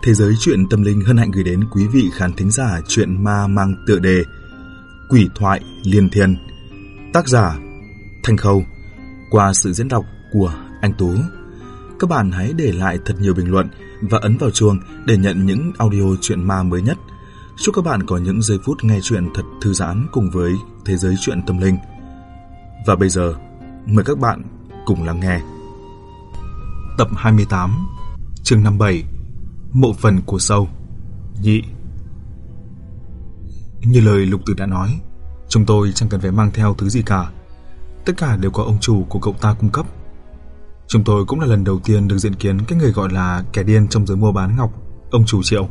Thế giới truyện tâm linh hân hạnh gửi đến quý vị khán thính giả truyện ma mang tựa đề Quỷ thoại liên thiên, tác giả Thanh Khâu, qua sự diễn đọc của anh Tú. Các bạn hãy để lại thật nhiều bình luận và ấn vào chuông để nhận những audio truyện ma mới nhất. Chúc các bạn có những giây phút nghe truyện thật thư giãn cùng với thế giới truyện tâm linh. Và bây giờ, mời các bạn cùng lắng nghe. Tập 28, chương 57, Mộ phần của sâu nhị. Như lời Lục Tử đã nói, chúng tôi chẳng cần phải mang theo thứ gì cả. Tất cả đều có ông chủ của cậu ta cung cấp. Chúng tôi cũng là lần đầu tiên được diện kiến cái người gọi là kẻ điên trong giới mua bán ngọc, ông chủ Triệu.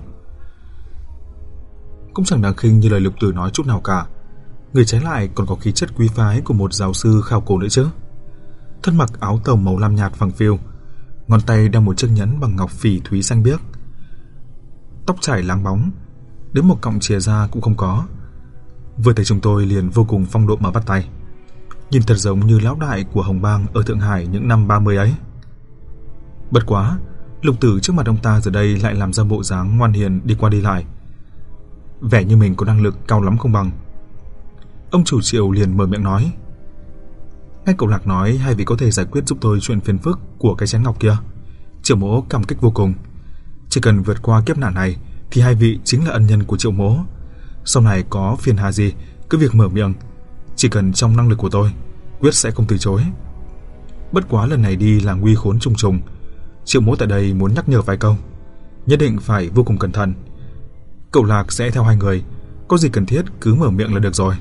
Cũng chẳng đáng khinh như lời Lục Tử nói chút nào cả. Người trái lại còn có khí chất quý phái của một giáo sư khảo cổ nữa chứ. Thân mặc áo tông màu lam nhạt phẳng phiu, ngón tay đeo một chiếc nhẫn bằng ngọc phỉ thúy xanh biếc. Tóc trải láng bóng, đến một cọng chìa ra cũng không có. Vừa thấy chúng tôi liền vô cùng phong độ mà bắt tay. Nhìn thật giống như lão đại của Hồng Bang ở Thượng Hải những năm 30 ấy. Bất quá, Lục Tử trước mặt ông ta giờ đây lại làm ra bộ dáng ngoan hiền đi qua đi lại, vẻ như mình có năng lực cao lắm không bằng. Ông chủ Triệu liền mở miệng nói: "Nghe cậu Lạc nói hai vị có thể giải quyết giúp tôi chuyện phiền phức của cái chén ngọc kia, Triệu mỗ cảm kích vô cùng. Chỉ cần vượt qua kiếp nạn này thì hai vị chính là ân nhân của Triệu mỗ. Sau này có phiền hà gì cứ việc mở miệng, chỉ cần trong năng lực của tôi, quyết sẽ không từ chối. Bất quá lần này đi là nguy khốn trùng trùng, Triệu mỗ tại đây muốn nhắc nhở vài câu, nhất định phải vô cùng cẩn thận. Cậu Lạc sẽ theo hai người, có gì cần thiết cứ mở miệng là được rồi."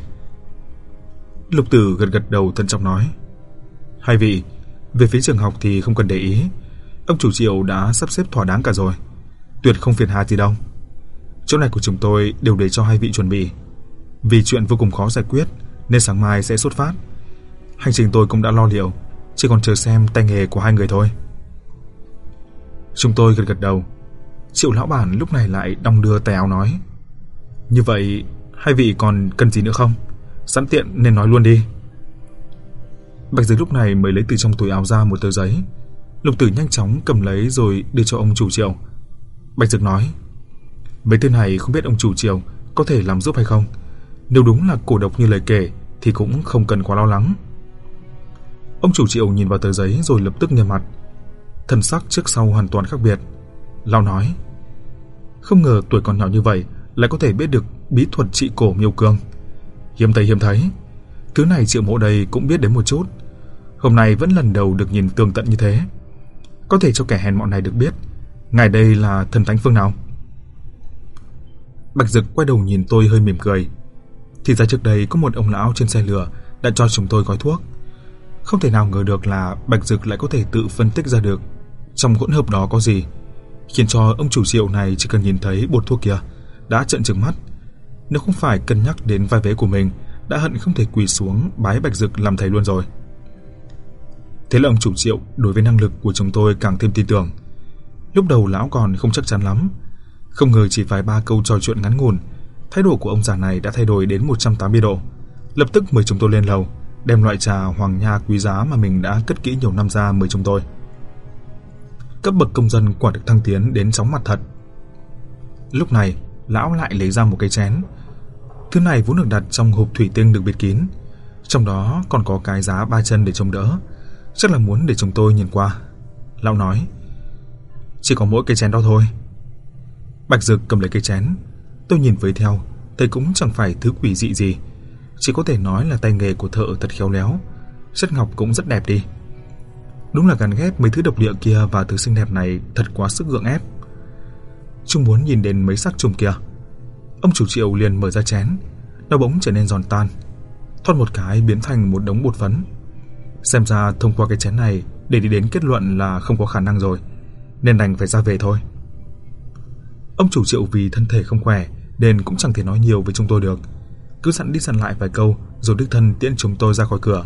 Lục Tử gật đầu thận trọng nói: "Hai vị, về phía trường học thì không cần để ý, ông chủ Triệu đã sắp xếp thỏa đáng cả rồi, tuyệt không phiền hà gì đâu. Chỗ này của chúng tôi đều để cho hai vị chuẩn bị. Vì chuyện vô cùng khó giải quyết nên sáng mai sẽ xuất phát. Hành trình tôi cũng đã lo liệu, chỉ còn chờ xem tay nghề của hai người thôi." Chúng tôi gật đầu. Triệu lão bản lúc này lại đong đưa tay áo nói: "Như vậy hai vị còn cần gì nữa không? Sẵn tiện nên nói luôn đi." Bạch Dực lúc này mới lấy từ trong túi áo ra một tờ giấy. Lục Tử nhanh chóng cầm lấy rồi đưa cho ông chủ Triệu. Bạch Dực nói: "Mấy thứ này không biết ông chủ Triệu có thể làm giúp hay không. Nếu đúng là cổ độc như lời kể thì cũng không cần quá lo lắng." Ông chủ Triệu nhìn vào tờ giấy rồi lập tức nghiêm mặt. Thần sắc trước sau hoàn toàn khác biệt. Lão nói: "Không ngờ tuổi còn nhỏ như vậy lại có thể biết được bí thuật trị cổ miêu cương. Hiếm thấy. Thứ này Triệu mỗ đây cũng biết đến một chút. Hôm nay vẫn lần đầu được nhìn tường tận như thế. Có thể cho kẻ hèn mọn này được biết ngài đây là thần thánh phương nào?" Bạch Dực quay đầu nhìn tôi hơi mỉm cười. Thì ra trước đây có một ông lão trên xe lửa đã cho chúng tôi gói thuốc. Không thể nào ngờ được là Bạch Dực lại có thể tự phân tích ra được trong hỗn hợp đó có gì, khiến cho ông chủ Triệu này chỉ cần nhìn thấy bột thuốc kia đã trợn trừng mắt. Nếu không phải cân nhắc đến vai vế của mình, đã hận không thể quỳ xuống bái Bạch Dực làm thầy luôn rồi. Thế là ông chủ Triệu đối với năng lực của chúng tôi càng thêm tin tưởng. Lúc đầu lão còn không chắc chắn lắm, không ngờ chỉ vài ba câu trò chuyện ngắn ngủn, thái độ của ông già này đã thay đổi đến 180 độ. Lập tức mời chúng tôi lên lầu, đem loại trà hoàng nha quý giá mà mình đã cất kỹ nhiều năm ra mời chúng tôi. Cấp bậc công dân quả được thăng tiến đến chóng mặt thật. Lúc này lão lại lấy ra một cái chén. Thứ này vốn được đặt trong hộp thủy tinh được bịt kín, trong đó còn có cái giá 3 chân để trông đỡ, chắc là muốn để chúng tôi nhìn qua. Lão nói: "Chỉ có mỗi cái chén đó thôi." Bạch Dực cầm lấy cái chén. Tôi nhìn với theo, thấy cũng chẳng phải thứ quỷ dị gì, chỉ có thể nói là tay nghề của thợ thật khéo léo. Chất ngọc cũng rất đẹp đi. Đúng là gắn ghép mấy thứ độc địa kia và thứ xinh đẹp này thật quá sức gượng ép. Chúng muốn nhìn đến mấy sắc chùm kia. Ông chủ Triệu liền mở ra chén, nó bỗng trở nên giòn tan, thoát một cái biến thành một đống bột phấn. Xem ra thông qua cái chén này để đi đến kết luận là không có khả năng rồi, nên đành phải ra về thôi. Ông chủ Triệu vì thân thể không khỏe nên cũng chẳng thể nói nhiều với chúng tôi được, cứ dặn đi dặn lại vài câu rồi đích thân tiễn chúng tôi ra khỏi cửa.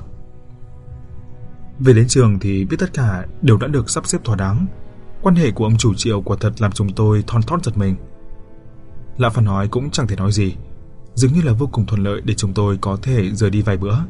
Về đến trường thì biết tất cả đều đã được sắp xếp thỏa đáng. Quan hệ của ông chủ Triệu quả thật làm chúng tôi thon thót giật mình. Lão phải nói cũng chẳng thể nói gì, dường như là vô cùng thuận lợi để chúng tôi có thể rời đi vài bữa.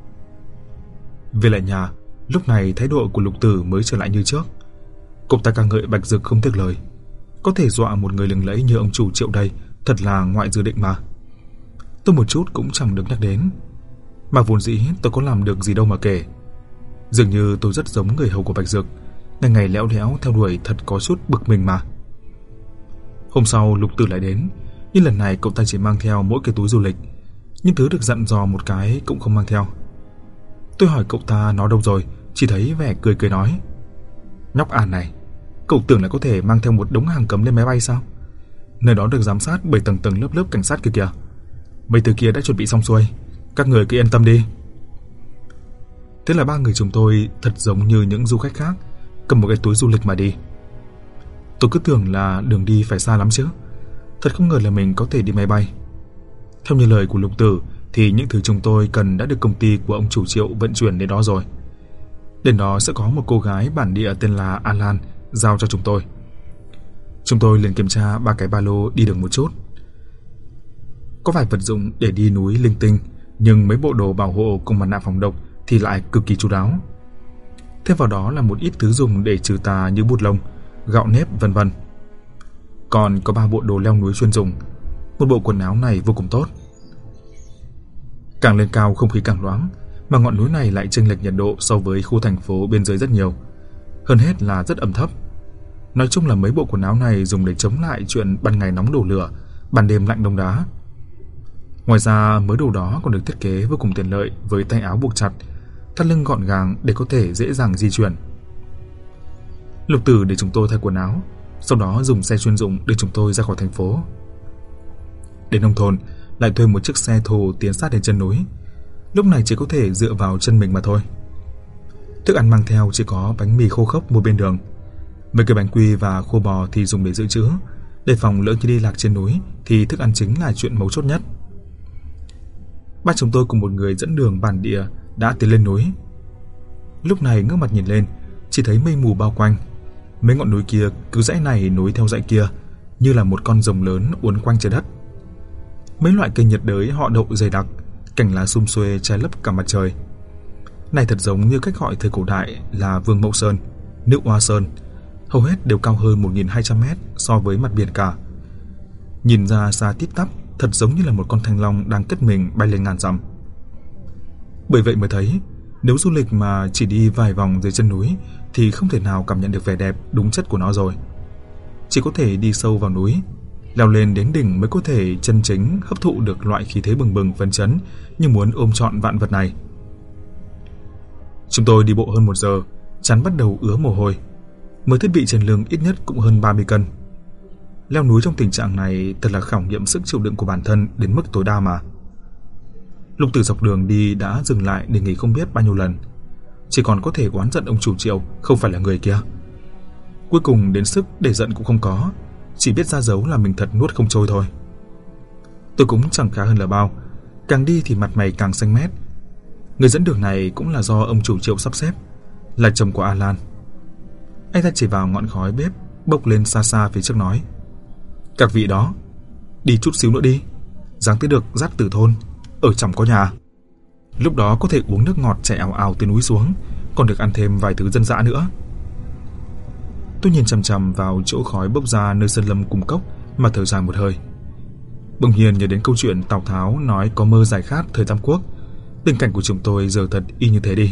Về lại nhà, lúc này thái độ của Lục Tử mới trở lại như trước. Cậu ta ca ngợi Bạch Dực không tiếc lời. Có thể dọa một người lừng lẫy như ông chủ Triệu đây thật là ngoại dự định mà. Tôi một chút cũng chẳng được nhắc đến, mà vốn dĩ tôi có làm được gì đâu mà kể. Dường như tôi rất giống người hầu của Bạch Dực, ngày ngày léo đéo theo đuổi thật có chút bực mình mà. Hôm sau Lục Tử lại đến, nhưng lần này cậu ta chỉ mang theo mỗi cái túi du lịch, nhưng thứ được dặn dò một cái cũng không mang theo. Tôi hỏi cậu ta nó đâu rồi, chỉ thấy vẻ cười cười nói: "Nhóc An này, cậu tưởng là có thể mang theo một đống hàng cấm lên máy bay sao? Nơi đó được giám sát bởi tầng tầng lớp lớp cảnh sát kia kìa. Mấy thứ kia đã chuẩn bị xong xuôi, các người cứ yên tâm đi." Thế là ba người chúng tôi thật giống như những du khách khác, cầm một cái túi du lịch mà đi. Tôi cứ tưởng là đường đi phải xa lắm chứ, thật không ngờ là mình có thể đi máy bay. Theo như lời của Lục Tử thì những thứ chúng tôi cần đã được công ty của ông chủ Triệu vận chuyển đến đó rồi. Đến đó sẽ có một cô gái bản địa tên là Alan giao cho chúng tôi. Chúng tôi liền kiểm tra 3 cái ba lô đi được một chút. Có vài vật dụng để đi núi linh tinh, nhưng mấy bộ đồ bảo hộ cùng mặt nạ phòng độc thì lại cực kỳ chu đáo. Thêm vào đó là một ít thứ dùng để trừ tà như bút lông, gạo nếp vân vân. Còn có 3 bộ đồ leo núi chuyên dùng. Một bộ quần áo này vô cùng tốt. Càng lên cao không khí càng loãng, mà ngọn núi này lại chênh lệch nhiệt độ so với khu thành phố bên dưới rất nhiều. Hơn hết là rất ẩm thấp. Nói chung là mấy bộ quần áo này dùng để chống lại chuyện ban ngày nóng đổ lửa, ban đêm lạnh đông đá. Ngoài ra mới đồ đó còn được thiết kế vô cùng tiện lợi với tay áo buộc chặt, thắt lưng gọn gàng để có thể dễ dàng di chuyển. Lục Tử để chúng tôi thay quần áo, sau đó dùng xe chuyên dụng đưa chúng tôi ra khỏi thành phố. Đến nông thôn lại thuê một chiếc xe thồ tiến sát đến chân núi. Lúc này chỉ có thể dựa vào chân mình mà thôi. Thức ăn mang theo chỉ có bánh mì khô khốc mua bên đường. Mấy cái bánh quy và khô bò thì dùng để dự trữ, để phòng lỡ khi đi lạc trên núi thì thức ăn chính là chuyện mấu chốt nhất. Ba chúng tôi cùng một người dẫn đường bản địa đã tiến lên núi. Lúc này ngước mặt nhìn lên, chỉ thấy mây mù bao quanh. Mấy ngọn núi kia cứ dãy này nối theo dãy kia, như là một con rồng lớn uốn quanh trái đất. Mấy loại cây nhiệt đới họ đậu dày đặc, cành lá sum xuê che lấp cả mặt trời. Này thật giống như cách gọi thời cổ đại là Vương Mẫu Sơn, Nữ Oa Sơn, hầu hết đều cao hơn 1.200 mét so với mặt biển cả. Nhìn ra xa tít tắp, thật giống như là một con thanh long đang cất mình bay lên ngàn dặm. Bởi vậy mới thấy, nếu du lịch mà chỉ đi vài vòng dưới chân núi thì không thể nào cảm nhận được vẻ đẹp đúng chất của nó rồi. Chỉ có thể đi sâu vào núi, leo lên đến đỉnh mới có thể chân chính hấp thụ được loại khí thế bừng bừng phấn chấn như muốn ôm trọn vạn vật này. Chúng tôi đi bộ hơn 1 giờ, trán bắt đầu ứa mồ hôi. Mới thiết bị trên lưng ít nhất cũng hơn 30 cân. Leo núi trong tình trạng này thật là khảo nghiệm sức chịu đựng của bản thân đến mức tối đa mà. Lục Tử dọc đường đi đã dừng lại để nghỉ không biết bao nhiêu lần. Chỉ còn có thể oán giận ông chủ Triệu không phải là người kia. Cuối cùng đến sức để giận cũng không có, chỉ biết ra dấu là mình thật nuốt không trôi thôi. Tôi cũng chẳng khá hơn là bao, càng đi thì mặt mày càng xanh mét. Người dẫn đường này cũng là do ông chủ Triệu sắp xếp, là chồng của Alan. Anh ta chỉ vào ngọn khói bếp bốc lên xa xa phía trước nói: "Các vị đó, đi chút xíu nữa đi, dáng tới được Dát Tử thôn, ở trong có nhà. Lúc đó có thể uống nước ngọt chảy ào ào từ núi xuống, còn được ăn thêm vài thứ dân dã nữa." Tôi nhìn chằm chằm vào chỗ khói bốc ra nơi sơn lâm cùng cốc mà thở dài một hơi. Bỗng nhiên nhớ đến câu chuyện Tào Tháo nói có mơ giải khát thời Tam Quốc. Tình cảnh của chúng tôi giờ thật y như thế đi.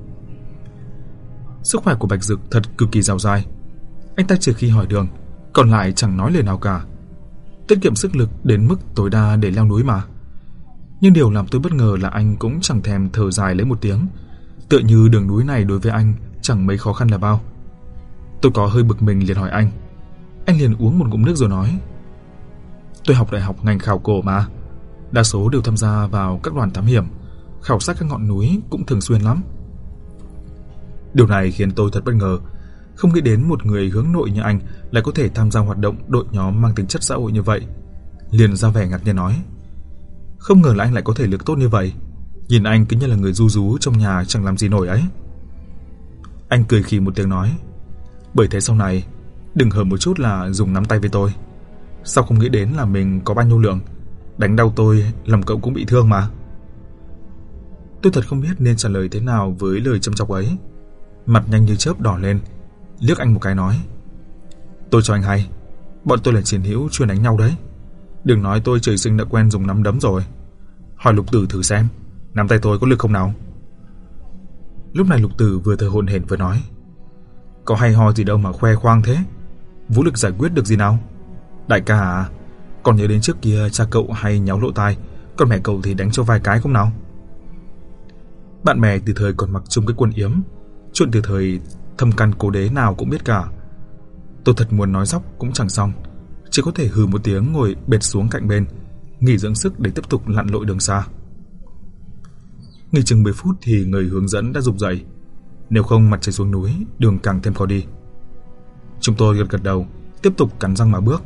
Sức khỏe của Bạch Dực thật cực kỳ dào dai. Anh ta trừ khi hỏi đường, còn lại chẳng nói lời nào cả. Tiết kiệm sức lực đến mức tối đa để leo núi mà. Nhưng điều làm tôi bất ngờ là anh cũng chẳng thèm thở dài lấy một tiếng, tựa như đường núi này đối với anh chẳng mấy khó khăn là bao. Tôi có hơi bực mình liền hỏi anh. Anh liền uống một ngụm nước rồi nói: "Tôi học đại học ngành khảo cổ mà, đa số đều tham gia vào các đoàn thám hiểm, khảo sát các ngọn núi cũng thường xuyên lắm." Điều này khiến tôi thật bất ngờ, không nghĩ đến một người hướng nội như anh lại có thể tham gia hoạt động đội nhóm mang tính chất xã hội như vậy. Liền ra vẻ ngạc nhiên nói: "Không ngờ là anh lại có thể lực tốt như vậy, nhìn anh cứ như là người ru rú trong nhà chẳng làm gì nổi ấy." Anh cười khì một tiếng nói: "Bởi thế sau này đừng hở một chút là dùng nắm tay với tôi. Sao không nghĩ đến là mình có bao nhiêu lượng, đánh đau tôi làm cậu cũng bị thương mà." Tôi thật không biết nên trả lời thế nào với lời châm chọc ấy. Mặt nhanh như chớp đỏ lên, liếc anh một cái nói: "Tôi cho anh hay, Bọn tôi là chiến hữu chuyên đánh nhau đấy. Đừng nói tôi trời sinh đã quen dùng nắm đấm rồi. Hỏi Lục Tử thử xem, nắm tay tôi có lực không nào? Lúc này Lục Tử vừa thở hổn hển vừa nói: Có hay ho gì đâu mà khoe khoang thế, vũ lực giải quyết được gì nào? Đại ca à, còn nhớ đến trước kia cha cậu hay nháo lỗ tai, còn mẹ cậu thì đánh cho vài cái không nào? Bạn bè từ thời còn mặc chung cái quần yếm, chuyện từ thời thâm căn cố đế nào cũng biết cả. Tôi thật muốn nói dóc cũng chẳng xong, chỉ có thể hừ một tiếng ngồi bệt xuống cạnh bên, nghỉ dưỡng sức để tiếp tục lặn lội đường xa. Nghỉ chừng 10 phút thì người hướng dẫn đã giục dậy, nếu không mặt trời xuống núi, đường càng thêm khó đi. Chúng tôi gật đầu, tiếp tục cắn răng mà bước.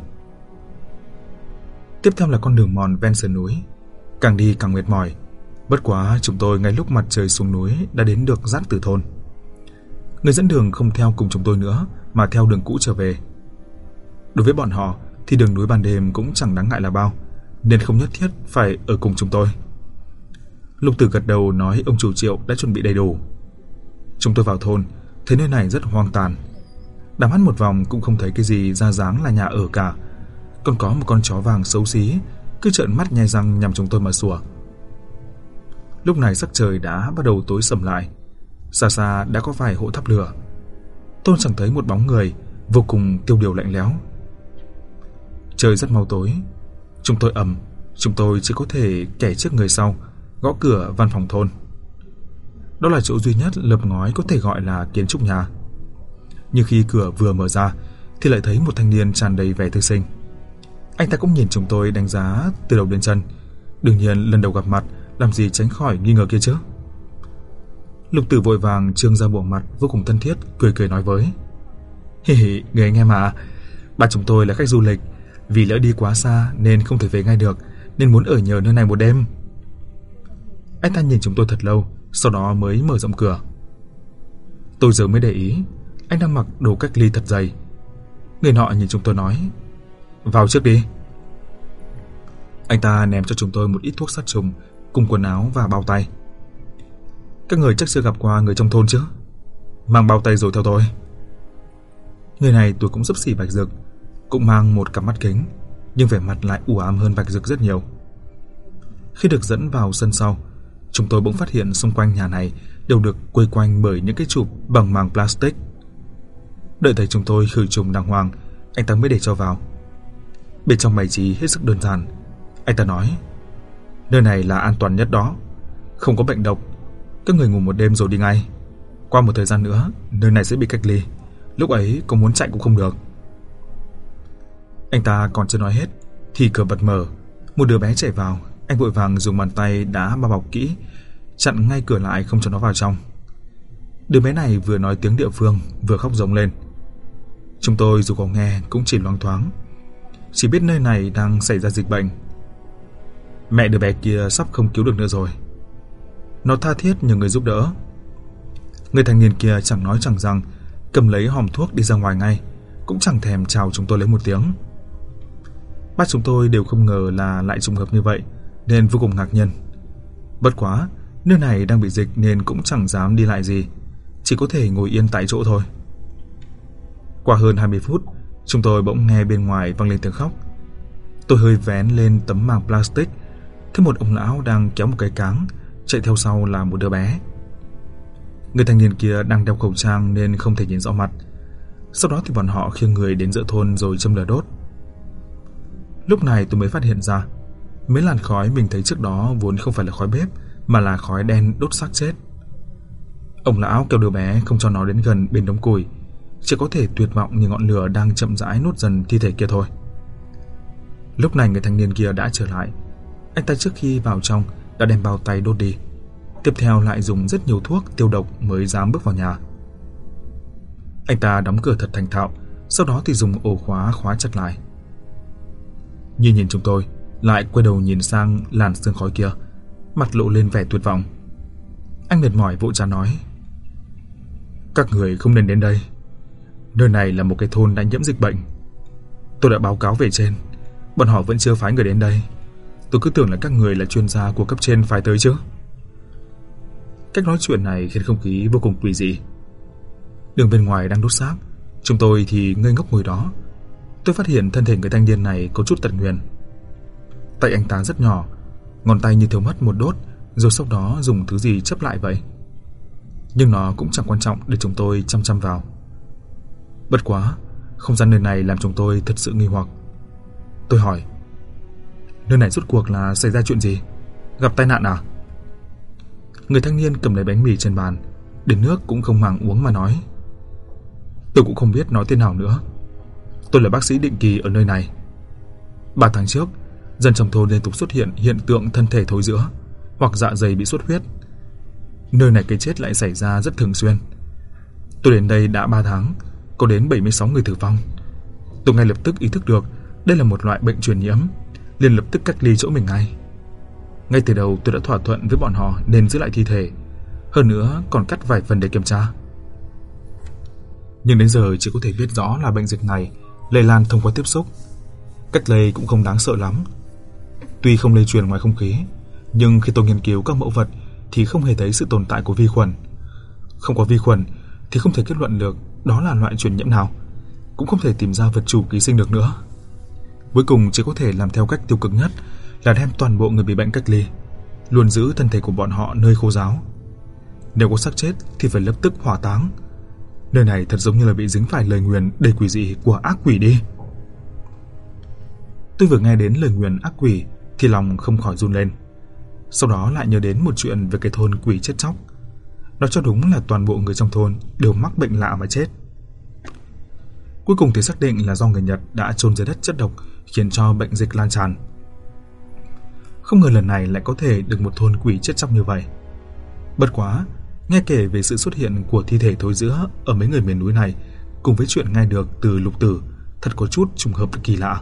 Tiếp theo là con đường mòn ven sườn núi, càng đi càng mệt mỏi. Bất quá chúng tôi ngay lúc mặt trời xuống núi đã đến được Giác Tử thôn. Người dẫn đường không theo cùng chúng tôi nữa mà theo đường cũ trở về. Đối với bọn họ thì đường núi ban đêm cũng chẳng đáng ngại là bao, nên không nhất thiết phải ở cùng chúng tôi. Lục Tử gật đầu nói ông chủ Triệu đã chuẩn bị đầy đủ. Chúng tôi vào thôn, thấy nơi này rất hoang tàn. Đảo mắt một vòng cũng không thấy cái gì ra dáng là nhà ở cả. Còn có một con chó vàng xấu xí cứ trợn mắt nhai răng nhằm chúng tôi mà sủa. Lúc này sắc trời đã bắt đầu tối sầm lại, xa xa đã có vài hộ thắp lửa. Tôi chẳng thấy một bóng người, vô cùng tiêu điều lạnh lẽo. Trời rất mau tối. Chúng tôi chỉ có thể kẻ trước người sau gõ cửa văn phòng thôn. Đó là chỗ duy nhất lợp ngói có thể gọi là kiến trúc nhà. Nhưng khi cửa vừa mở ra thì lại thấy một thanh niên tràn đầy vẻ thư sinh. Anh ta cũng nhìn chúng tôi đánh giá từ đầu đến chân. Đương nhiên lần đầu gặp mặt, làm gì tránh khỏi nghi ngờ kia chứ. Lục Tử vội vàng trương ra bộ mặt vô cùng thân thiết, cười cười nói với: Hì hì, người anh em à, ba chúng tôi là khách du lịch, vì lỡ đi quá xa nên không thể về ngay được, nên muốn ở nhờ nơi này một đêm. Anh ta nhìn chúng tôi thật lâu, sau đó mới mở rộng cửa. Tôi giờ mới để ý, anh đang mặc đồ cách ly thật dày. Người nọ nhìn chúng tôi nói: Vào trước đi. Anh ta ném cho chúng tôi một ít thuốc sát trùng cùng quần áo và bao tay. Các người chắc chưa gặp qua người trong thôn chứ? Mang bao tay rồi theo tôi. Người này tuổi cũng xấp xỉ Bạch Dực, cũng mang một cặp mắt kính, nhưng vẻ mặt lại u ám hơn Bạch Dực rất nhiều. Khi được dẫn vào sân sau, chúng tôi bỗng phát hiện xung quanh nhà này đều được quây quanh bởi những cái chụp bằng màng plastic. Đợi thấy chúng tôi khử trùng đàng hoàng, anh ta mới để cho vào. Bên trong bày trí hết sức đơn giản. Anh ta nói: Nơi này là an toàn nhất đó, không có bệnh độc. Các người ngủ một đêm rồi đi ngay. Qua một thời gian nữa, nơi này sẽ bị cách ly. Lúc ấy có muốn chạy cũng không được. Anh ta còn chưa nói hết thì cửa bật mở, một đứa bé chạy vào. Anh vội vàng dùng bàn tay đá bao bọc kỹ, chặn ngay cửa lại không cho nó vào trong. Đứa bé này vừa nói tiếng địa phương vừa khóc rống lên. Chúng tôi dù có nghe cũng chỉ loáng thoáng, chỉ biết nơi này đang xảy ra dịch bệnh. Mẹ đứa bé kia sắp không cứu được nữa rồi. Nó tha thiết nhờ người giúp đỡ. Người thanh niên kia chẳng nói chẳng rằng, cầm lấy hòm thuốc đi ra ngoài ngay, cũng chẳng thèm chào chúng tôi lấy một tiếng. Ba chúng tôi đều không ngờ là lại trùng hợp như vậy, nên vô cùng ngạc nhiên. Bất quá, nơi này đang bị dịch nên cũng chẳng dám đi lại gì, chỉ có thể ngồi yên tại chỗ thôi. Qua hơn 20 phút, chúng tôi bỗng nghe bên ngoài vang lên tiếng khóc. Tôi hơi vén lên tấm màng plastic, thấy một ông lão đang kéo một cái cáng, chạy theo sau là một đứa bé. Người thanh niên kia đang đeo khẩu trang nên không thể nhìn rõ mặt. Sau đó thì bọn họ khiêng người đến giữa thôn rồi châm lửa đốt. Lúc này tôi mới phát hiện ra, mấy làn khói mình thấy trước đó vốn không phải là khói bếp, mà là khói đen đốt xác chết. Ông lão kéo đứa bé không cho nó đến gần bên đống củi, chỉ có thể tuyệt vọng nhìn ngọn lửa đang chậm rãi nuốt dần thi thể kia thôi. Lúc này người thanh niên kia đã trở lại. Anh ta trước khi vào trong đã đem bao tay đốt đi, tiếp theo lại dùng rất nhiều thuốc tiêu độc mới dám bước vào nhà. Anh ta đóng cửa thật thành thạo, sau đó thì dùng ổ khóa khóa chặt lại. Nhìn chúng tôi, lại quay đầu nhìn sang làn sương khói kia, mặt lộ lên vẻ tuyệt vọng. Anh mệt mỏi vội vã nói: Các người không nên đến đây. Nơi này là một cái thôn đã nhiễm dịch bệnh. Tôi đã báo cáo về trên, bọn họ vẫn chưa phái người đến đây. Tôi cứ tưởng là các người là chuyên gia của cấp trên phải tới chứ. Cách nói chuyện này khiến không khí vô cùng quỷ dị. Đường bên ngoài đang đốt xác, chúng tôi thì ngây ngốc ngồi đó. Tôi phát hiện thân thể người thanh niên này có chút tật nguyền. Tay anh ta rất nhỏ, ngón tay như thiếu mất một đốt, rồi sau đó dùng thứ gì chấp lại vậy. Nhưng nó cũng chẳng quan trọng để chúng tôi chăm chăm vào. Bất quá, không gian nơi này làm chúng tôi thật sự nghi hoặc. Tôi hỏi, nơi này rốt cuộc là xảy ra chuyện gì? Gặp tai nạn à? Người thanh niên cầm lấy bánh mì trên bàn, đến nước cũng không màng uống mà nói, tôi cũng không biết nói thế nào nữa. Tôi là bác sĩ định kỳ ở nơi này. 3 tháng trước, dân trong thôn liên tục xuất hiện hiện tượng thân thể thối rữa hoặc dạ dày bị xuất huyết. Nơi này cái chết lại xảy ra rất thường xuyên. Tôi đến đây đã 3 tháng, có đến 76 người tử vong. Tôi ngay lập tức ý thức được đây là một loại bệnh truyền nhiễm, liền lập tức cách ly chỗ mình ngay. Ngay từ đầu tôi đã thỏa thuận với bọn họ nên giữ lại thi thể, hơn nữa còn cắt vài phần để kiểm tra. Nhưng đến giờ chỉ có thể biết rõ là bệnh dịch này lây lan thông qua tiếp xúc. Cách lây cũng không đáng sợ lắm. Tuy không lây truyền ngoài không khí, nhưng khi tôi nghiên cứu các mẫu vật thì không hề thấy sự tồn tại của vi khuẩn. Không có vi khuẩn thì không thể kết luận được đó là loại truyền nhiễm nào, cũng không thể tìm ra vật chủ ký sinh được nữa. Cuối cùng chỉ có thể làm theo cách tiêu cực nhất là đem toàn bộ người bị bệnh cách ly, luôn giữ thân thể của bọn họ nơi khô ráo. Nếu có xác chết thì phải lập tức hỏa táng. Nơi này thật giống như là bị dính phải lời nguyền đầy quỷ dị của ác quỷ đi. Tôi vừa nghe đến lời nguyền ác quỷ thì lòng không khỏi run lên. Sau đó lại nhớ đến một chuyện về cái thôn quỷ chết chóc. Nó cho đúng là toàn bộ người trong thôn đều mắc bệnh lạ mà chết. Cuối cùng thì xác định là do người Nhật đã chôn dưới đất chất độc khiến cho bệnh dịch lan tràn. Không ngờ lần này lại có thể được một thôn quỷ chết chóc như vậy. Bất quá, nghe kể về sự xuất hiện của thi thể thối rữa ở mấy người miền núi này cùng với chuyện nghe được từ Lục Tử thật có chút trùng hợp kỳ lạ.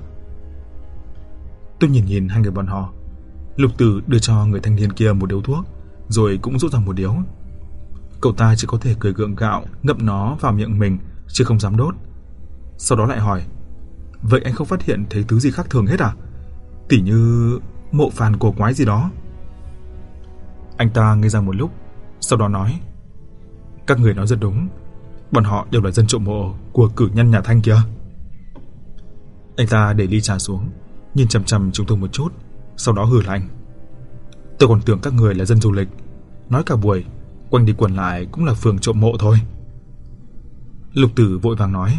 Tôi nhìn hai người bọn họ. Lục Tử đưa cho người thanh niên kia một điếu thuốc, rồi cũng rút ra một điếu. Cậu ta chỉ có thể cười gượng gạo ngậm nó vào miệng mình chứ không dám đốt. Sau đó lại hỏi, vậy anh không phát hiện thấy thứ gì khác thường hết à? Tỉ như mộ phàn cổ quái gì đó. Anh ta ngây ra một lúc, sau đó nói, các người nói rất đúng, bọn họ đều là dân trộm mộ của cử nhân nhà Thanh kia. Anh ta để ly trà xuống, nhìn chằm chằm chúng tôi một chút, sau đó hừ lạnh, tôi còn tưởng các người là dân du lịch, nói cả buổi quanh đi quẩn lại cũng là phường trộm mộ thôi. Lục Tử vội vàng nói,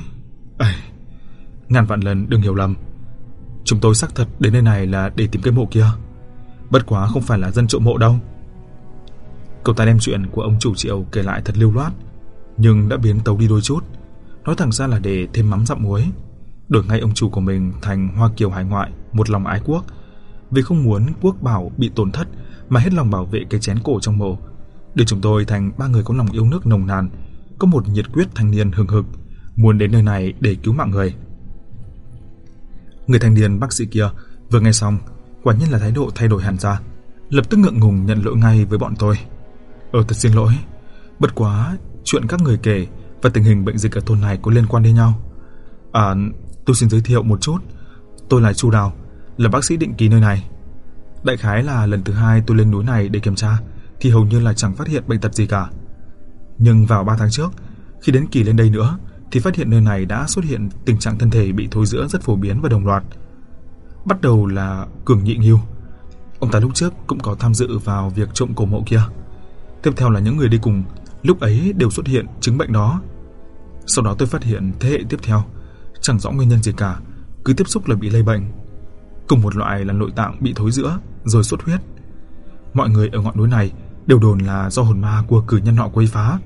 ngàn vạn lần đừng hiểu lầm, chúng tôi xác thật đến nơi này là để tìm cái mộ kia, bất quá không phải là dân trộm mộ đâu. Cậu ta đem chuyện của ông chủ Triệu kể lại thật lưu loát, nhưng đã biến tấu đi đôi chút, nói thẳng ra là để thêm mắm dặm muối, đổi ngay ông chủ của mình thành Hoa Kiều hải ngoại, một lòng ái quốc, vì không muốn quốc bảo bị tổn thất mà hết lòng bảo vệ cái chén cổ trong mộ, để chúng tôi thành 3 người có lòng yêu nước nồng nàn, có một nhiệt quyết thanh niên hừng hực, muốn đến nơi này để cứu mạng người. Người thanh niên bác sĩ kia vừa nghe xong, quả nhiên là thái độ thay đổi hẳn ra, lập tức ngượng ngùng nhận lỗi ngay với bọn tôi. Thật xin lỗi, bất quá chuyện các người kể và tình hình bệnh dịch ở thôn này có liên quan đến nhau. Tôi xin giới thiệu một chút, tôi là Chu Đào, là bác sĩ định kỳ nơi này. Đại khái là lần thứ 2 tôi lên núi này để kiểm tra thì hầu như là chẳng phát hiện bệnh tật gì cả. Nhưng vào 3 tháng trước, khi đến kỳ lên đây nữa thì phát hiện nơi này đã xuất hiện tình trạng thân thể bị thối rữa rất phổ biến và đồng loạt. Bắt đầu là Cường Nhị Nghiêu, ông ta lúc trước cũng có tham dự vào việc trộm cổ mộ kia. Tiếp theo là những người đi cùng lúc ấy đều xuất hiện chứng bệnh đó. Sau đó tôi phát hiện thế hệ tiếp theo chẳng rõ nguyên nhân gì cả, cứ tiếp xúc là bị lây bệnh. Cùng một loại là nội tạng bị thối rữa rồi xuất huyết. Mọi người ở ngọn núi này đều đồn là do hồn ma của cử nhân họ quấy phá.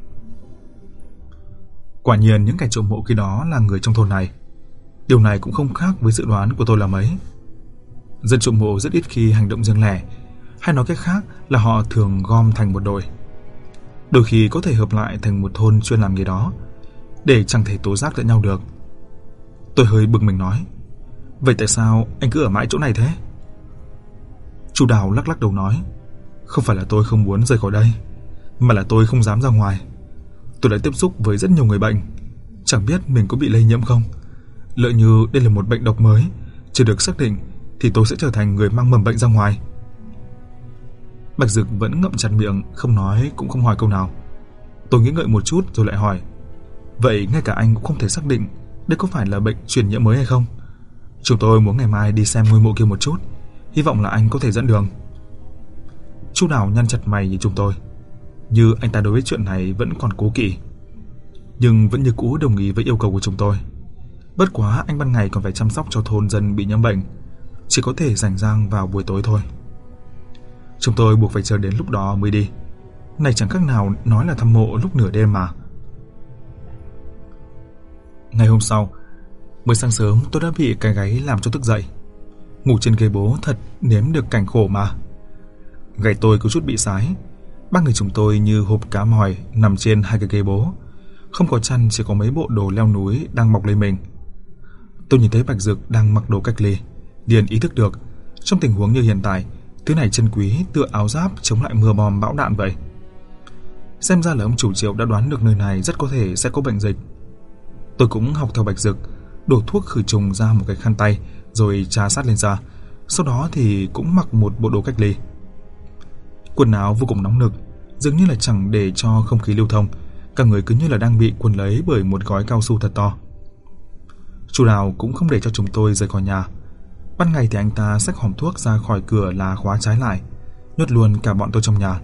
Quả nhiên những kẻ trộm mộ khi đó là người trong thôn này. Điều này cũng không khác với dự đoán của tôi là mấy. Dân trộm mộ rất ít khi hành động riêng lẻ, hay nói cách khác là họ thường gom thành một đội. Đôi khi có thể hợp lại thành một thôn chuyên làm nghề đó, để chẳng thể tố giác lẫn nhau được. Tôi hơi bực mình nói, vậy tại sao anh cứ ở mãi chỗ này thế? Chu Đào lắc lắc đầu nói, không phải là tôi không muốn rời khỏi đây, mà là tôi không dám ra ngoài. Tôi đã tiếp xúc với rất nhiều người bệnh, chẳng biết mình có bị lây nhiễm không. Lỡ như đây là một bệnh độc mới chưa được xác định thì tôi sẽ trở thành người mang mầm bệnh ra ngoài. Bạch Dực vẫn ngậm chặt miệng, không nói cũng không hỏi câu nào. Tôi nghĩ ngợi một chút rồi lại hỏi, vậy ngay cả anh cũng không thể xác định đây có phải là bệnh truyền nhiễm mới hay không? Chúng tôi muốn ngày mai đi xem ngôi mộ kia một chút, hy vọng là anh có thể dẫn đường. Chu Đào nhăn chặt mày nhìn chúng tôi, như anh ta đối với chuyện này vẫn còn cố kỵ, nhưng vẫn như cũ đồng ý với yêu cầu của chúng tôi. Bất quá anh ban ngày còn phải chăm sóc cho thôn dân bị nhiễm bệnh, chỉ có thể rảnh rang vào buổi tối thôi. Chúng tôi buộc phải chờ đến lúc đó mới đi. Này chẳng khác nào nói là thăm mộ lúc nửa đêm mà. Ngày hôm sau, mới sáng sớm tôi đã bị cái gáy làm cho thức dậy. Ngủ trên ghế bố thật nếm được cảnh khổ mà. Gáy tôi có chút bị sái. Ba người chúng tôi như hộp cá mòi nằm trên hai cái ghế bố, không có chăn, chỉ có mấy bộ đồ leo núi đang mọc lên mình. Tôi nhìn thấy Bạch Dực đang mặc đồ cách ly, liền ý thức được trong tình huống như hiện tại, thứ này chân quý tựa áo giáp chống lại mưa bom bão đạn vậy. Xem ra là ông chủ Triệu đã đoán được nơi này rất có thể sẽ có bệnh dịch. Tôi cũng học theo Bạch Dực, đổ thuốc khử trùng ra một cái khăn tay rồi trà sát lên da, sau đó thì cũng mặc một bộ đồ cách ly. Quần áo vô cùng nóng nực, dường như là chẳng để cho không khí lưu thông, cả người cứ như là đang bị quấn lấy bởi một gói cao su thật to. Chu Đào cũng không để cho chúng tôi rời khỏi nhà. Ban ngày thì anh ta xách hòm thuốc ra khỏi cửa là khóa trái lại, nhốt luôn cả bọn tôi trong nhà.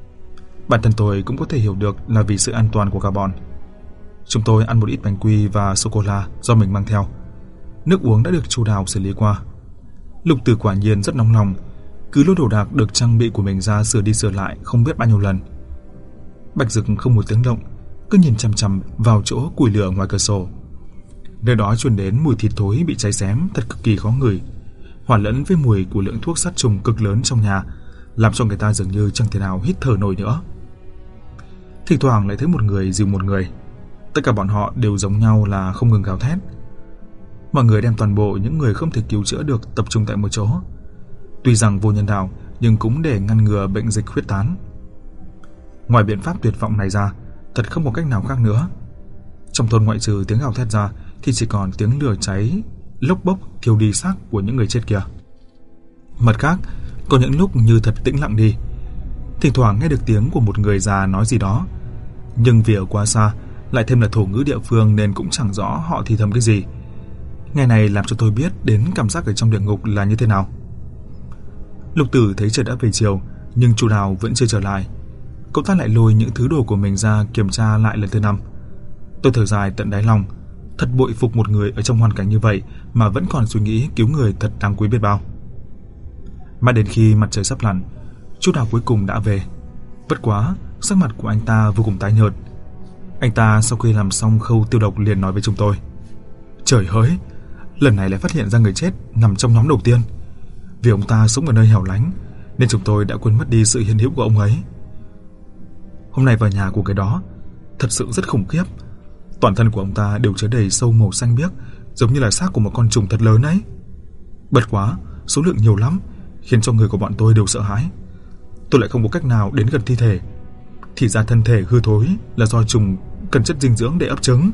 Bản thân tôi cũng có thể hiểu được là vì sự an toàn của cả bọn. Chúng tôi ăn một ít bánh quy và sô-cô-la do mình mang theo. Nước uống đã được Chu Đào xử lý qua. Lục Tử quả nhiên rất nóng lòng, cứ lôi đồ đạc được trang bị của mình ra sửa đi sửa lại không biết bao nhiêu lần. Bạch Dực không một tiếng động, cứ nhìn chằm chằm vào chỗ củi lửa ngoài cửa sổ. Nơi đó truyền đến mùi thịt thối bị cháy xém thật cực kỳ khó ngửi, hòa lẫn với mùi của lượng thuốc sát trùng cực lớn trong nhà, làm cho người ta dường như chẳng thể nào hít thở nổi nữa. Thỉnh thoảng lại thấy một người dìu một người, tất cả bọn họ đều giống nhau là không ngừng gào thét. Mọi người đem toàn bộ những người không thể cứu chữa được tập trung tại một chỗ. Tuy rằng vô nhân đạo, nhưng cũng để ngăn ngừa bệnh dịch huyết tán. Ngoài biện pháp tuyệt vọng này ra, thật không có cách nào khác nữa. Trong thôn ngoại trừ tiếng gào thét ra thì chỉ còn tiếng lửa cháy lốc bốc thiêu đi xác của những người chết kia. Mặt khác, có những lúc như thật tĩnh lặng đi. Thỉnh thoảng nghe được tiếng của một người già nói gì đó, nhưng vì ở quá xa, lại thêm là thổ ngữ địa phương nên cũng chẳng rõ họ thì thầm cái gì. Ngày này làm cho tôi biết đến cảm giác ở trong địa ngục là như thế nào. Lục Tử thấy trời đã về chiều, nhưng Chu Đào vẫn chưa trở lại. Cậu ta lại lôi những thứ đồ của mình ra kiểm tra lại lần thứ 5. Tôi thở dài tận đáy lòng, thật bội phục một người ở trong hoàn cảnh như vậy mà vẫn còn suy nghĩ cứu người thật đáng quý biết bao. Mà đến khi mặt trời sắp lặn, Chu Đào cuối cùng đã về. Bất quá, sắc mặt của anh ta vô cùng tái nhợt. Anh ta sau khi làm xong khâu tiêu độc liền nói với chúng tôi: "Trời hỡi, lần này lại phát hiện ra người chết nằm trong nhóm đầu tiên. Vì ông ta sống ở nơi hẻo lánh nên chúng tôi đã quên mất đi sự hiện hữu của ông ấy. Hôm nay vào nhà của cái đó, thật sự rất khủng khiếp. Toàn thân của ông ta đều chứa đầy sâu màu xanh biếc, giống như là xác của một con trùng thật lớn ấy. Bất quá, số lượng nhiều lắm, khiến cho người của bọn tôi đều sợ hãi. Tôi lại không có cách nào đến gần thi thể. Thì ra thân thể hư thối là do trùng cần chất dinh dưỡng để ấp trứng."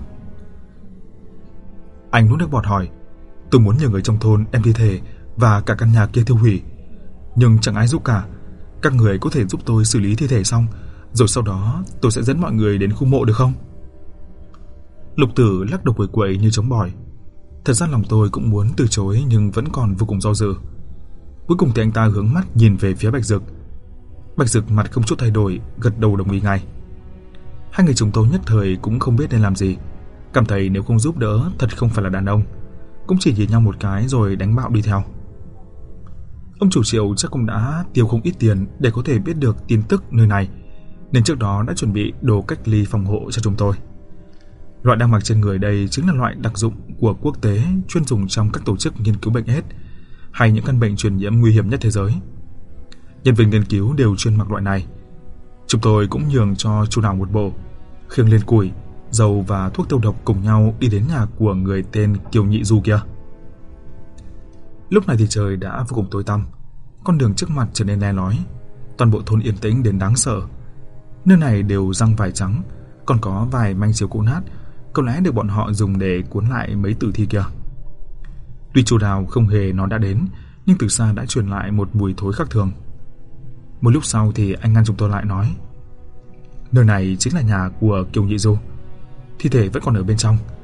Anh nuốt nước bọt hỏi: "Tôi muốn nhờ người trong thôn đem thi thể và cả căn nhà kia tiêu hủy, nhưng chẳng ai giúp cả. Các người có thể giúp tôi xử lý thi thể xong, rồi sau đó tôi sẽ dẫn mọi người đến khu mộ được không?" Lục Tử lắc đầu quẩy quẩy như chống bỏi. Thật ra lòng tôi cũng muốn từ chối nhưng vẫn còn vô cùng do dự. Cuối cùng thì anh ta hướng mắt nhìn về phía Bạch Dực. Bạch Dực mặt không chút thay đổi, gật đầu đồng ý ngay. Hai người chúng tôi nhất thời cũng không biết nên làm gì, cảm thấy nếu không giúp đỡ thật không phải là đàn ông, cũng chỉ nhìn nhau một cái rồi đánh bạo đi theo. Ông chủ Triệu chắc cũng đã tiêu không ít tiền để có thể biết được tin tức nơi này, nên trước đó đã chuẩn bị đồ cách ly phòng hộ cho chúng tôi. Loại đang mặc trên người đây chính là loại đặc dụng của quốc tế, chuyên dùng trong các tổ chức nghiên cứu bệnh AIDS hay những căn bệnh truyền nhiễm nguy hiểm nhất thế giới. Nhân viên nghiên cứu đều chuyên mặc loại này. Chúng tôi cũng nhường cho Chu Đào một bộ, khiêng lên củi, dầu và thuốc tiêu độc cùng nhau đi đến nhà của người tên Kiều Nhị Du kia. Lúc này thì trời đã vô cùng tối tăm, con đường trước mặt trở nên le lói, toàn bộ thôn yên tĩnh đến đáng sợ. Nơi này đều răng vải trắng, còn có vài manh chiếu cũ nát, có lẽ được bọn họ dùng để cuốn lại mấy tử thi kia. Tuy Chu Đào không hề nói đã đến, nhưng từ xa đã truyền lại một mùi thối khác thường. Một lúc sau thì anh ngăn chúng tôi lại nói: "Nơi này chính là nhà của Kiều Nhị Du. Thi thể vẫn còn ở bên trong.